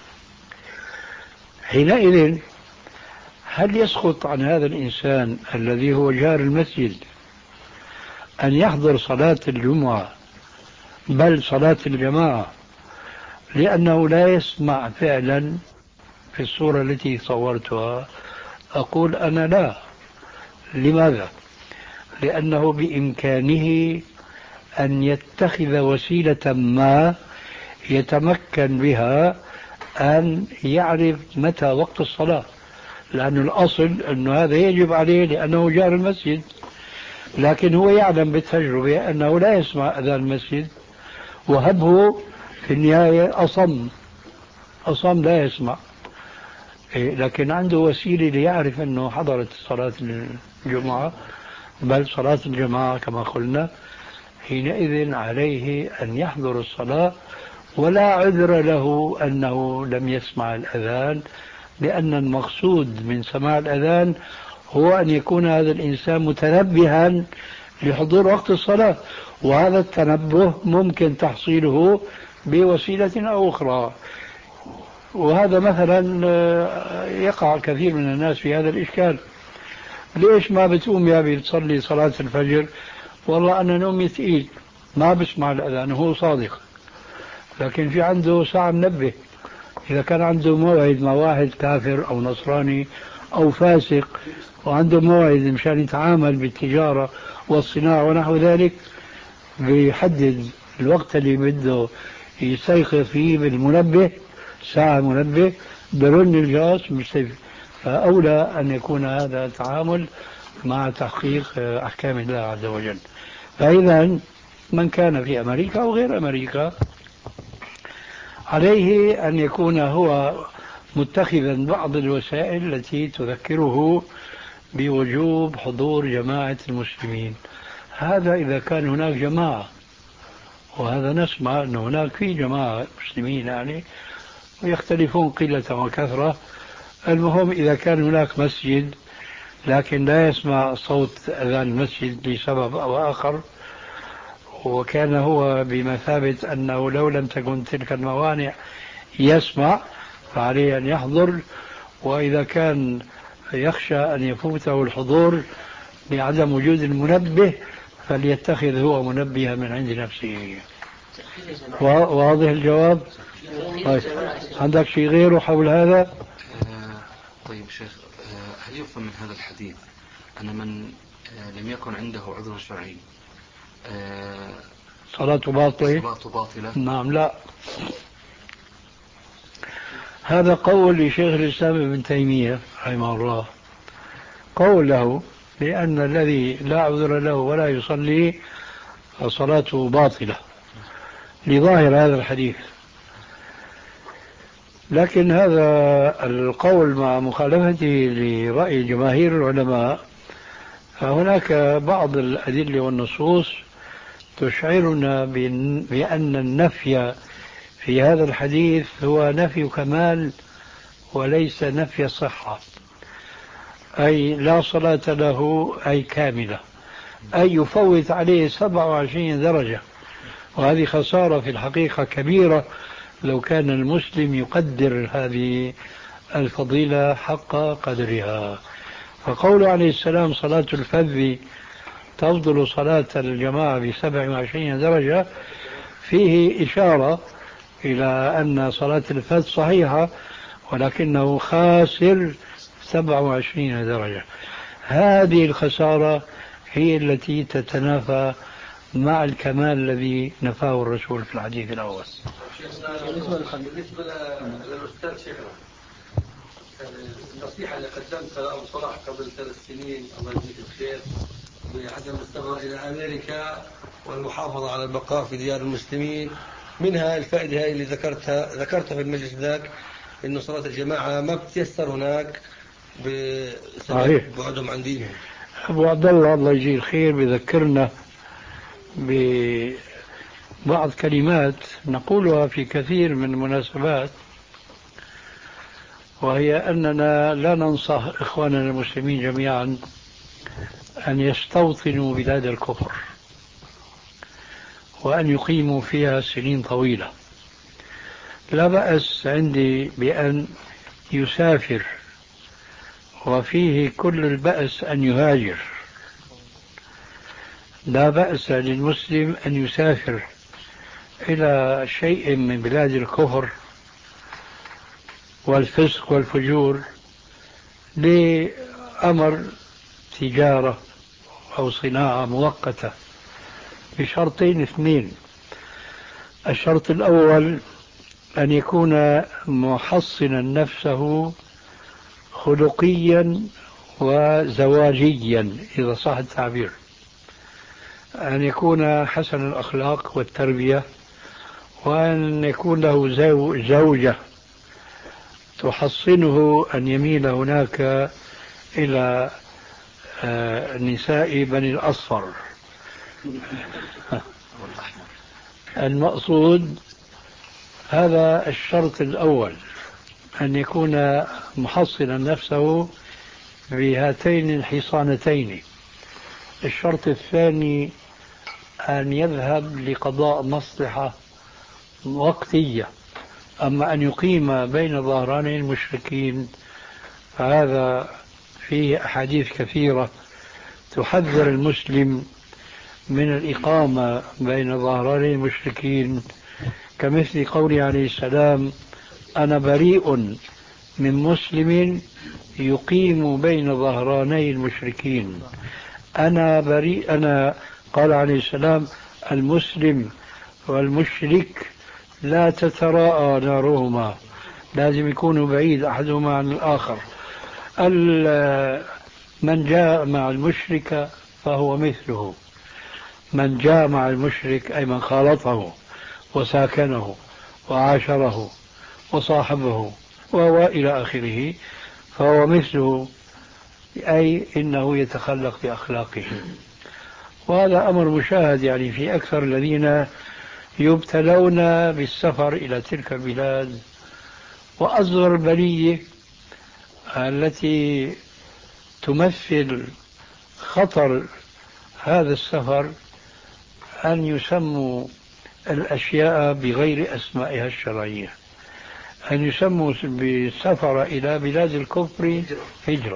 حينئذ هل يسقط عن هذا الإنسان الذي هو جار المسجد أن يحضر صلاة الجمعة بل صلاة الجماعة لأنه لا يسمع فعلا في الصورة التي صورتها؟ أقول أنا لا. لماذا؟ لأنه بإمكانه أن يتخذ وسيلة ما يتمكن بها أن يعرف متى وقت الصلاة، لأن الأصل أنه هذا يجب عليه لأنه جار المسجد، لكن هو يعلم بالتجربة أنه لا يسمع أذان المسجد، وهبه في النهاية أصم أصم لا يسمع، لكن عنده وسيلة ليعرف أنه حضرت صلاة الجمعة بل صلاة الجماعة كما قلنا. حينئذ عليه أن يحضر الصلاة ولا عذر له أنه لم يسمع الأذان، لأن المقصود من سماع الأذان هو أن يكون هذا الإنسان متنبها لحضور وقت الصلاة، وهذا التنبه ممكن تحصيله بوسيلة أو أخرى. وهذا مثلا يقع كثير من الناس في هذا الإشكال: ليش ما بتقوم يا أبي تصلي صلاة الفجر؟ والله أنا نومي ثقيل ما بسمع الأذان. هو صادق، لكن في عنده ساعة منبه. إذا كان عنده موعد مع واحد كافر أو نصراني أو فاسق وعنده موعد مشان يتعامل بالتجارة والصناعة ونحو ذلك، بيحدد الوقت اللي بده يستيقظ فيه بالمنبه، ساعة منبه برن الجرس مستيقظ. فأولى أن يكون هذا تعامل مع تحقيق أحكام الله عز وجل. فإذا من كان في أمريكا أو غير أمريكا عليه أن يكون هو متخذا بعض الوسائل التي تذكره بوجوب حضور جماعة المسلمين. هذا إذا كان هناك جماعة، وهذا نسمع أن هناك في جماعة مسلمين يعني ويختلفون قلة وكثرة. المهم إذا كان هناك مسجد لكن لا يسمع صوت أذان المسجد لسبب أو آخر، وكان هو بمثابة أنه لو لم تكن تلك الموانع يسمع، فعليه أن يحضر. وإذا كان يخشى أن يفوته الحضور لعدم وجود المنبه فليتخذ هو منبها من عند نفسه. واضح الجواب؟ طيب. عندك شيء غيره حول هذا؟ آه طيب شيخ، آه هل يفهم من هذا الحديث أن من آه لم يكن عنده عذر شرعي آه صلاته باطلة؟ صلاته باطلة؟ نعم. لا، هذا قول لشيخ الإسلام ابن تيمية رحمه الله، قول له، لأن الذي لا عذر له ولا يصلي فصلاته باطلة لظاهر هذا الحديث. لكن هذا القول مع مخالفته لرأي جماهير العلماء، فهناك بعض الأدلة والنصوص تشعرنا بأن النفي في هذا الحديث هو نفي كمال وليس نفي صحة، أي لا صلاة له أي كاملة، أي يفوت عليه سبعة وعشرين درجة، وهذه خسارة في الحقيقة كبيرة لو كان المسلم يقدر هذه الفضيلة حق قدرها. فقول عليه السلام صلاة الفذ تفضل صلاة الجماعة بسبع وعشرين درجة فيه إشارة إلى أن صلاة الفذ صحيحة، ولكنه خاسر سبع وعشرين درجة. هذه الخسارة هي التي تتنافى مع الكمال الذي نفاه الرسول في الحديث الأول. بالنسبة للأستاذ شيخنا، النصيحة اللي قدمتها لأبو صلاح قبل ثلاث سنين الله يجزيك الخير بعدم السفر إلى أمريكا والمحافظة على البقاء في ديار المسلمين، منها الفائدة هاي اللي ذكرتها ذكرتها في المجلس ذاك، إنه صلاة الجماعة ما بتيسر هناك بسبب بعدهم عن دينهم. أبو عبد الله الله يجزيه الخير بذكرنا ببعض كلمات نقولها في كثير من المناسبات، وهي أننا لا ننصح إخواننا المسلمين جميعا أن يستوطنوا بلاد الكفر وأن يقيموا فيها سنين طويلة. لا بأس عندي بأن يسافر، وفيه كل البأس أن يهاجر. لا بأس للمسلم أن يسافر إلى شيء من بلاد الكفر والفسق والفجور لأمر تجارة أو صناعة مؤقتة، بشرطين اثنين. الشرط الأول أن يكون محصنا نفسه خلقيا وزواجيا إذا صح التعبير، أن يكون حسن الأخلاق والتربية، وأن يكون له زوجة تحصنه أن يميل هناك إلى نساء بني الأصفر. المقصود هذا الشرط الأول، أن يكون محصنا نفسه بهاتين الحصانتين. الشرط الثاني أن يذهب لقضاء مصلحة وقتية. أما أن يقيم بين ظهراني المشركين فهذا فيه أحاديث كثيرة تحذر المسلم من الإقامة بين ظهراني المشركين، كمثل قوله عليه السلام: أنا بريء من مسلم يقيم بين ظهراني المشركين. أنا بريء أنا قال عليه السلام: المسلم والمشرك لا تتراءى نارهما، لازم يكونوا بعيد أحدهما عن الآخر. من جاء مع المشرك فهو مثله، من جاء مع المشرك أي من خالطه وساكنه وعاشره وصاحبه وهو إلى آخره فهو مثله، أي إنه يتخلق بأخلاقه. وهذا أمر مشاهد يعني في أكثر الذين يبتلون بالسفر إلى تلك البلاد. وأصغر البلية التي تمثل خطر هذا السفر أن يسموا الأشياء بغير أسمائها الشرعية، أن يسموا بالسفر إلى بلاد الكفر هجرة،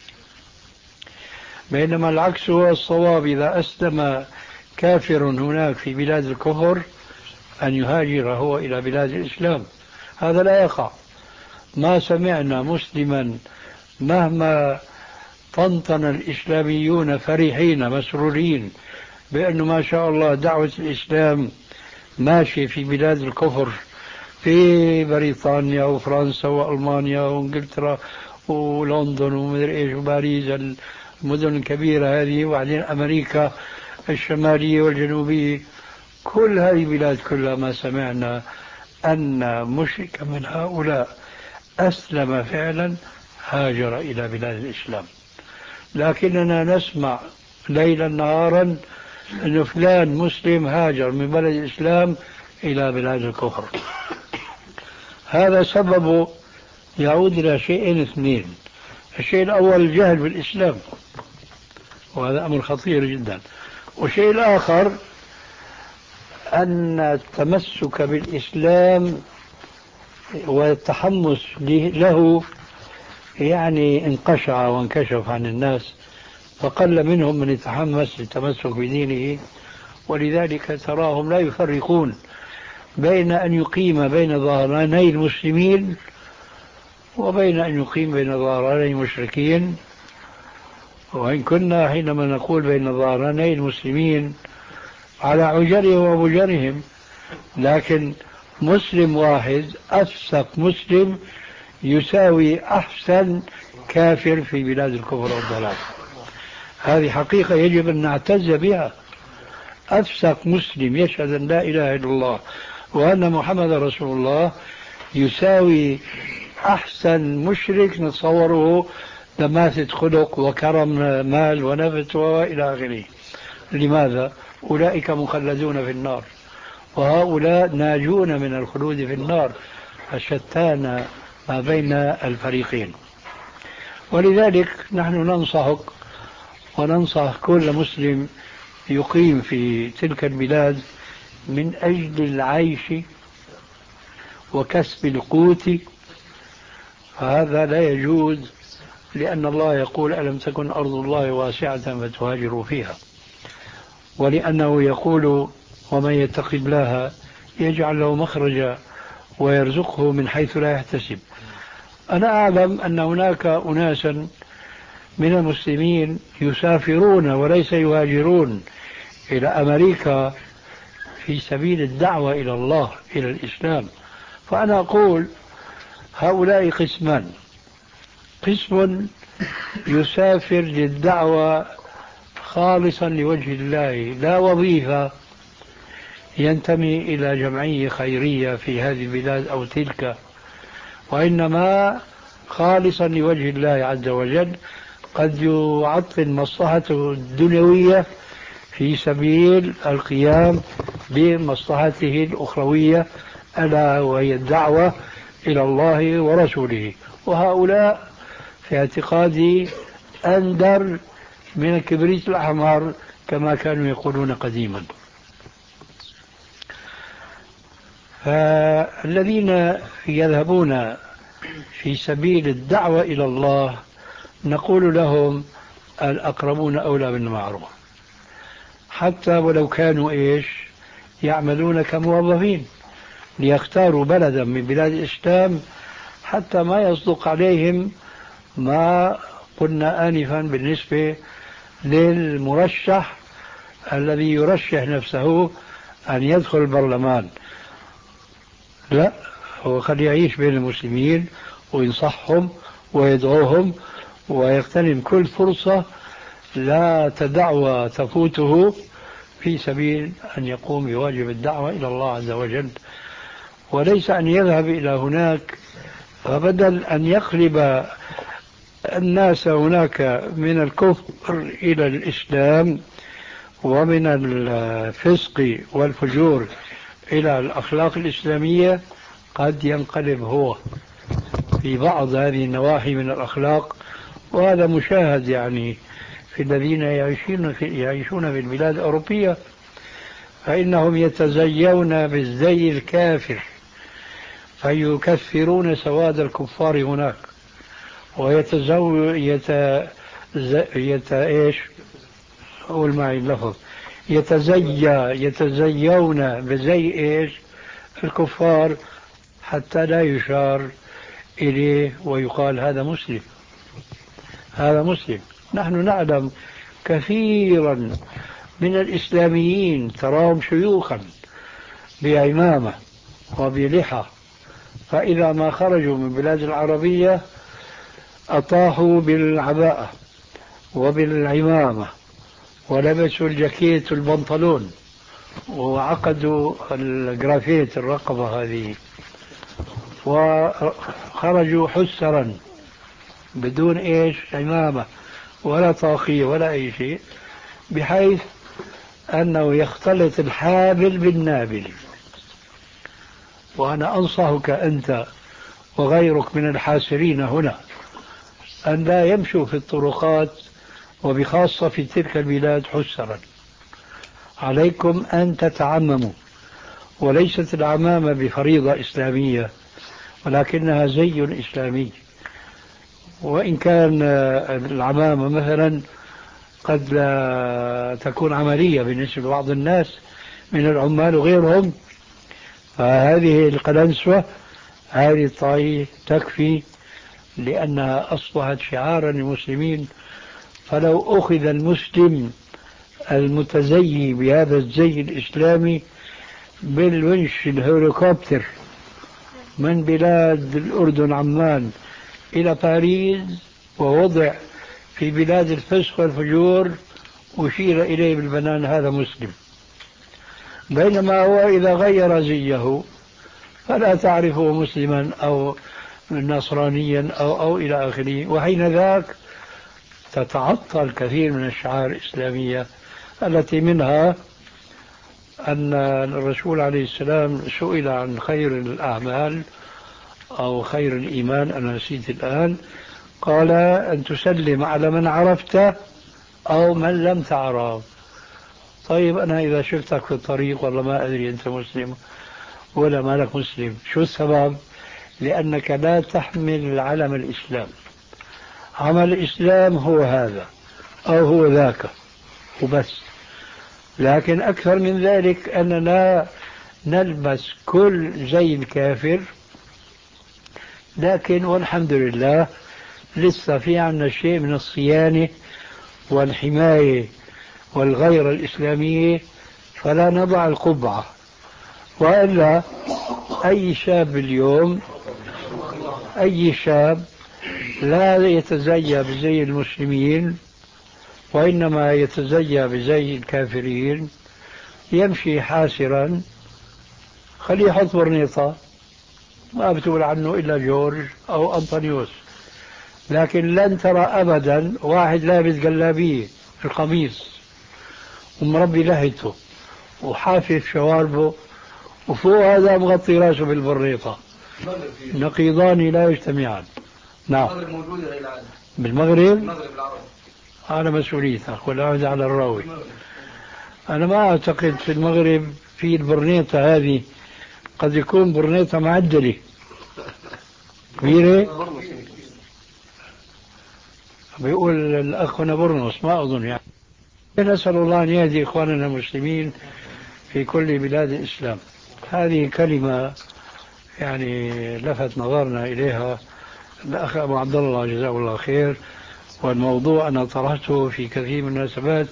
بينما العكس هو الصواب. إذا أسلم كافر هناك في بلاد الكفر أن يهاجر هو إلى بلاد الإسلام. هذا لا يقع. ما سمعنا مسلما مهما طنطن الإسلاميون فرحين مسرورين بأنه ما شاء الله دعوة الإسلام ماشي في بلاد الكفر في بريطانيا وفرنسا وألمانيا وإنجلترا ولندن ومدري إيش وباريس، المدن الكبيرة هذه، وبعدين أمريكا، الشمالية والجنوبية، كل هذه البلاد كلها ما سمعنا أن مشرك من هؤلاء أسلم فعلا هاجر إلى بلاد الإسلام. لكننا نسمع ليلا نهارا أن فلان مسلم هاجر من بلد الإسلام إلى بلاد الكفر. هذا سببه يعود إلى شيئين اثنين. الشيء الأول الجهل بالإسلام، وهذا أمر خطير جدا. والشيء الآخر أن التمسك بالإسلام والتحمس له يعني انقشع وانكشف عن الناس، فقل منهم من يتحمس للتمسك بدينه. ولذلك تراهم لا يفرقون بين أن يقيم بين ظهراني المسلمين وبين أن يقيم بين ظهراني المشركين. وإن كنا حينما نقول بين ظهراني المسلمين على عجرهم وبجرهم، لكن مسلم واحد أفسق مسلم يساوي أحسن كافر في بلاد الكفر والضلال. هذه حقيقة يجب أن نعتز بها. أفسق مسلم يشهد أن لا إله إلا الله وأن محمد رسول الله يساوي أحسن مشرك نتصوره دماثة خلق وكرم مال ونفت وإلى آخره. لماذا؟ أولئك مخلدون في النار، وهؤلاء ناجون من الخلود في النار، فشتان ما بين الفريقين. ولذلك نحن ننصحك وننصح كل مسلم يقيم في تلك البلاد من أجل العيش وكسب القوت، فهذا لا يجوز، لأن الله يقول ألم تكن أرض الله واسعة فتهاجروا فيها، ولأنه يقول ومن يتق الله يجعل له مخرجا ويرزقه من حيث لا يحتسب. أنا أعلم أن هناك أناسا من المسلمين يسافرون وليس يهاجرون إلى أمريكا في سبيل الدعوة إلى الله إلى الإسلام. فأنا أقول هؤلاء قسمان: قسم يسافر للدعوة خالصا لوجه الله، لا وظيفة ينتمي إلى جمعية خيرية في هذه البلاد أو تلك، وإنما خالصا لوجه الله عز وجل، قد يعطل مصلحته الدنيوية في سبيل القيام بمصلحته الأخروية، ألا وهي الدعوة إلى الله ورسوله. وهؤلاء في اعتقادي أندر من الكبريت الأحمر كما كانوا يقولون قديما. فالذين يذهبون في سبيل الدعوة إلى الله نقول لهم الأقربون أولى بالمعروف، حتى ولو كانوا إيش يعملون كموظفين، ليختاروا بلدا من بلاد الإسلام حتى ما يصدق عليهم ما قلنا آنفا بالنسبة للمرشح الذي يرشح نفسه أن يدخل البرلمان. لا، هو قد يعيش بين المسلمين وينصحهم ويدعوهم ويغتنم كل فرصة لا تدعوى تفوته في سبيل أن يقوم بواجب الدعوة إلى الله عز وجل، وليس أن يذهب إلى هناك فبدل أن يقلب الناس هناك من الكفر إلى الإسلام ومن الفسق والفجور إلى الأخلاق الإسلامية، قد ينقلب هو في بعض هذه النواحي من الأخلاق. وهذا مشاهد يعني في الذين يعيشون في, يعيشون في البلاد الأوروبية، فإنهم يتزيون بالزي الكافر فيكفرون سواد الكفار هناك، ويتزو يت... يت... إيش قول معي اللفظ يتزي يتزيون بزي إيش الكفار حتى لا يشار إليه ويقال هذا مسلم هذا مسلم. نحن نعلم كثيرا من الإسلاميين تراهم شيوخا بعمامة وبلحى، فإذا ما خرجوا من بلاد العربية أطاحوا بالعباءة وبالعمامة ولبسوا الجاكيت والبنطلون وعقدوا الجرافيت الرقبة هذه وخرجوا حسرا بدون إيش عمامة ولا طاقية ولا أي شيء، بحيث أنه يختلط الحابل بالنابل. وأنا أنصحك أنت وغيرك من الحاسرين هنا أن لا يمشوا في الطرقات وبخاصة في تلك البلاد حسرا. عليكم أن تتعمموا، وليست العمامة بفريضة إسلامية ولكنها زي إسلامي. وإن كان العمامة مثلا قد لا تكون عملية بالنسبة لبعض الناس من العمال وغيرهم، فهذه القلنسوة هذه الطاقية تكفي، لأنها أصبحت شعارا للمسلمين. فلو أخذ المسلم المتزيي بهذا الزي الإسلامي بالونش الهليكوبتر من بلاد الأردن عمان إلى باريس ووضع في بلاد الفسق والفجور أشير إليه بالبنان هذا مسلم، بينما هو إذا غير زيه فلا تعرفه مسلما أو نصرانيا أو, أو إلى آخره. وحين ذاك تتعطل كثير من الشعائر الإسلامية التي منها أن الرسول عليه السلام سئل عن خير الأعمال أو خير الإيمان، أنا نسيت الآن، قال أن تسلم على من عرفت أو من لم تعرف. طيب أنا إذا شفتك في الطريق والله ما أدري أنت مسلم ولا مالك مسلم، شو السبب؟ لأنك لا تحمل علم الإسلام. عمل الإسلام هو هذا أو هو ذاك وبس. لكن أكثر من ذلك أننا نلبس كل زي الكافر، لكن والحمد لله لسه في عنا شيء من الصيانة والحماية والغيرة الإسلامية، فلا نضع القبعة. وإلا أي شاب اليوم أي شاب لا يتزيى بزي المسلمين وإنما يتزيى بزي الكافرين يمشي حاسرا، خليه يحط برنيطة ما بتقول عنه إلا جورج أو أنطونيوس، لكن لن ترى أبدا واحد لابس جلابية في القميص ومربي لحيته وحافف شواربه وفوق هذا مغطي راسه بالبريطة، نقيضان لا يجتمعان. نعم بالمغرب المغرب العربي على مسؤوليتك والعودة على الراوي. أنا ما أعتقد في المغرب في البرنيطة هذه، قد يكون برنيطة معدلة كبيرة. بيقول الأخ نابلس ما أظن يعني. نسأل الله أن يهدي إخواننا المسلمين في كل بلاد الإسلام. هذه كلمة يعني لفت نظرنا إليها الأخ أبو عبد الله جزاه الله خير، والموضوع أنا طرحته في كثير من المناسبات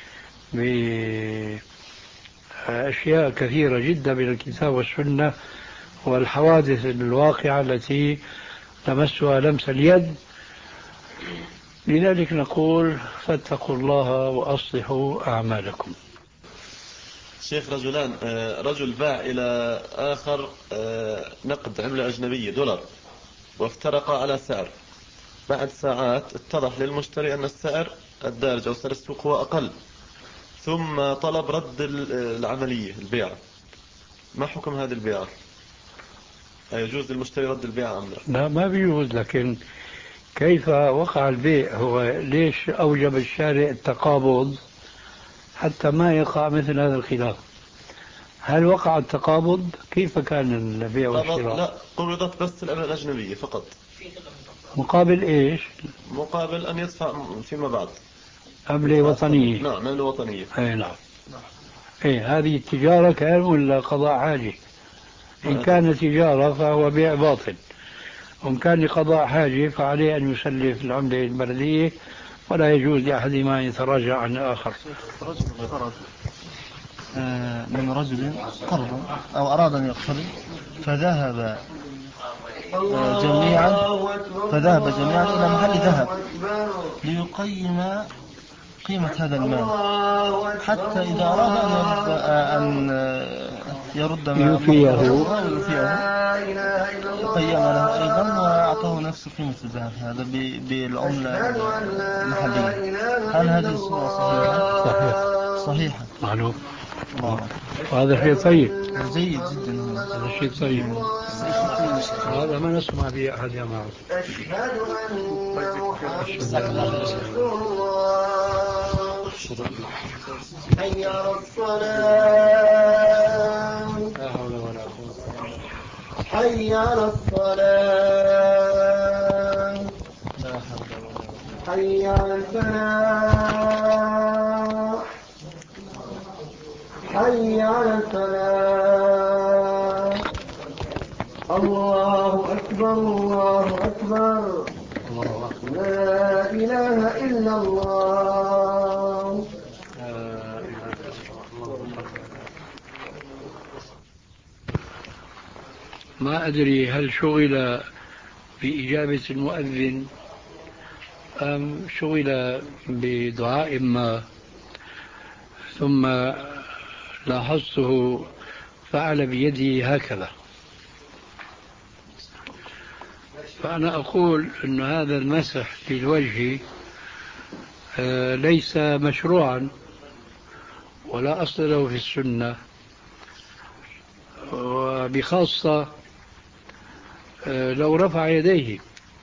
بأشياء كثيرة جدا من الكتاب والسنة والحوادث الواقعة التي تمسها لمس اليد. لذلك نقول فاتقوا الله وأصلحوا أعمالكم. شيخ رجلان، رجل باع إلى آخر نقد عملة أجنبية دولار وافترقا على سعر، بعد ساعات اتضح للمشتري أن السعر الدارج أو سعر السوق هو أقل، ثم طلب رد العملية البيعة. ما حكم هذه البيعة؟ يجوز للمشتري رد البيعة أم لا؟ لا ما بيجوز، لكن كيف وقع البيع؟ هو ليش أوجب الشارع التقابض حتى ما يقع مثل هذا الخلاف؟ هل وقع التقابض؟ كيف كان البيع والشراء؟ لا قبضت بس العملة الأجنبية فقط. مقابل إيش؟ مقابل أن يدفع فيما بعد عملة وطنية. نعم عملة وطنية. أي نعم. إيه هذه التجارة كان ولا قضاء حاجة؟ إن كان تجارة فهو بيع باطل، وإن كان لقضاء حاجة فعليه أن يسلف العملة البلدية، ولا يجوز لأحد ما يتراجع عن الآخر. من رجل قرض أو أراد أن يقترض فذهب جميعا فذهب جميعا إلى محل ذهب ليقيم قيمة هذا المال، حتى إذا أراد أن يرد ما يوفيه قيم له أيضا وأعطاه نفس قيمة الذهب هذا بالعملة المحلية. هل هذه الصورة صحيحة؟ صحيح صحيحة. معلوم. وهذا شيء طيب جيد جدا. هذا شيء طيب. هذا ما نسمع به أحد يا معه. أشهد أن محمدا رسول الله. حي على الصلاة. لا حول ولا قوة. حي على الصلاة. لا حول ولا قوة. حي على الفلاح. حي على الفلاح. الله أكبر الله أكبر. لا إله إلا الله. ما أدري هل شغل بإجابة المؤذن أم شغل بدعاء ما، ثم لاحظته فعل بيده هكذا. فأنا أقول أن هذا المسح في الوجه ليس مشروعا ولا أصل له في السنة، وبخاصة لو رفع يديه،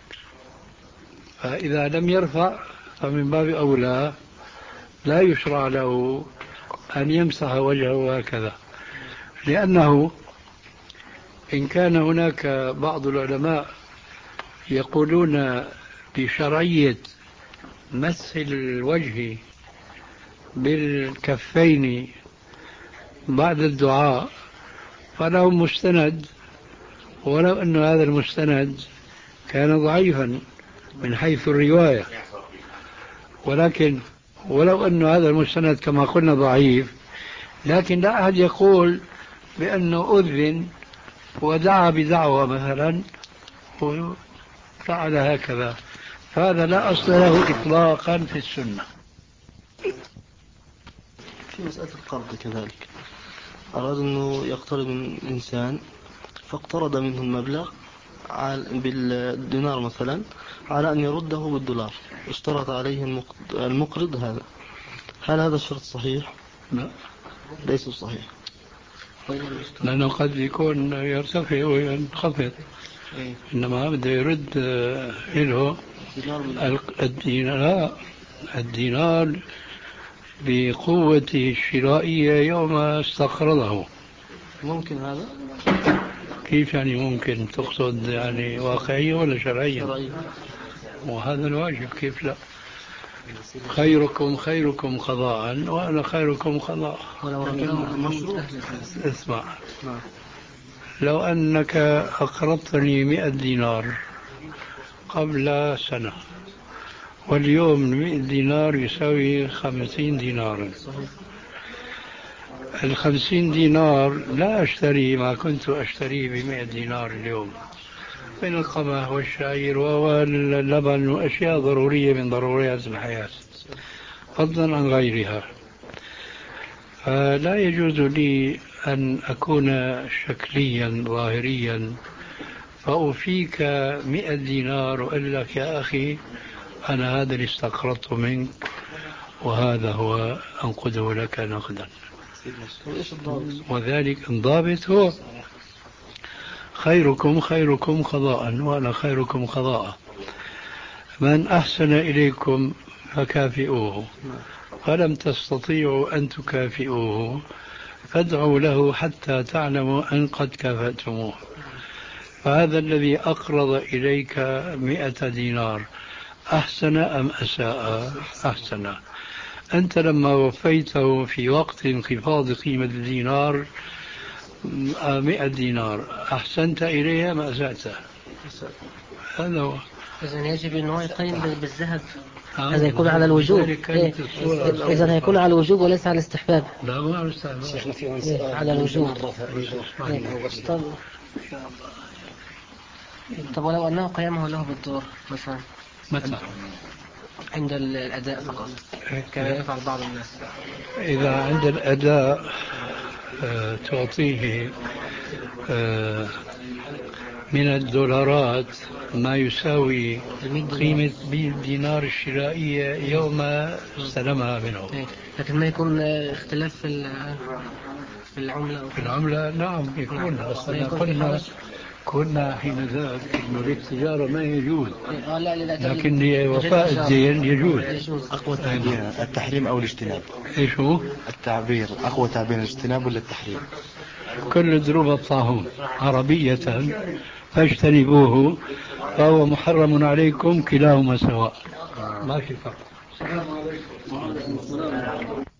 فإذا لم يرفع فمن باب أولى لا يشرع له أن يمسح وجهه هكذا، لأنه إن كان هناك بعض العلماء يقولون بشرعية مسح الوجه بالكفين بعد الدعاء فلهم مستند، ولو أن هذا المستند كان ضعيفا من حيث الرواية، ولكن ولو أن هذا المستند كما قلنا ضعيف، لكن لا أحد يقول بأنه أذن ودعا بدعوة مثلا وفعل هكذا، فهذا لا أصل له إطلاقا في السنة. في مسألة القرض كذلك، أراد أنه يقترض من إنسان فاقترض منه المبلغ بالدينار مثلا على أن يرده بالدولار، اشترط عليه المقرض هذا، هل هذا الشرط صحيح؟ لا ليس صحيح، لأنه قد يكون يرتفع وينخفض، إنما بده يرد له الدينار الدينار بقوته الشرائية يوم استقرضه. ممكن هذا؟ كيف يعني ممكن؟ تقصد يعني واقعية ولا شرعية؟ شرعية. وهذا الواجب، كيف لا؟ خيركم خيركم قضاء وأنا خيركم قضاء. اسمع، لو أنك أقرضتني مئة دينار قبل سنة، واليوم مئة دينار يساوي خمسين دينارا، الخمسين دينار لا أشتري ما كنت أشتريه بمئة دينار اليوم من القمح والشعير واللبن وأشياء ضرورية من ضروريات الحياة، فضلا عن غيرها. فلا يجوز لي أن أكون شكليا ظاهريا فأوفيك مئة دينار وأقول لك يا أخي أنا هذا اللي استقرضته منك وهذا هو أنقذه لك نقدا. وذلك الضابط هو خيركم خيركم قضاء وأنا خيركم قضاء، من أحسن إليكم فكافئوه، فلم تستطيعوا أن تكافئوه فادعوا له حتى تعلموا أن قد كافأتموه. فهذا الذي أقرض إليك مئة دينار أحسن أم أساء؟ أحسن. أنت لما وفيته في وقت انخفاض قيمة الدينار مئة دينار أحسنت إليها ما أسأت؟ هذا هو. إذن يجب أنه يقيم بالذهب، هذا يكون على الوجوب. إذن يكون على الوجوب وليس على الاستحباب. لا مو على الاستحباب، إيه على الوجوب. طب طب ولو أنه قيامه له بالدور مثلا متى؟ عند الأداء فقط. كما يفعل بعض الناس. إذا عند الأداء آه، تعطيه آه، من الدولارات ما يساوي قيمة الدينار الشرائية يوم استلمها منه. لكن ما يكون اختلاف في في العملة أو في العملة نعم يكون، بس أنا قلنا كنا حين ذاك إنه للتجارة ما يجوز، لكن وفاء الدين يجوز. أقوى تعبير التحريم أو الاجتناب؟ إيش هو؟ التعبير أقوى تعبير الاجتناب ولا التحريم؟ كل ضروب الطاعون عربية فاجتنبوه فهو محرم عليكم كلاهما سواء، ما في فرق.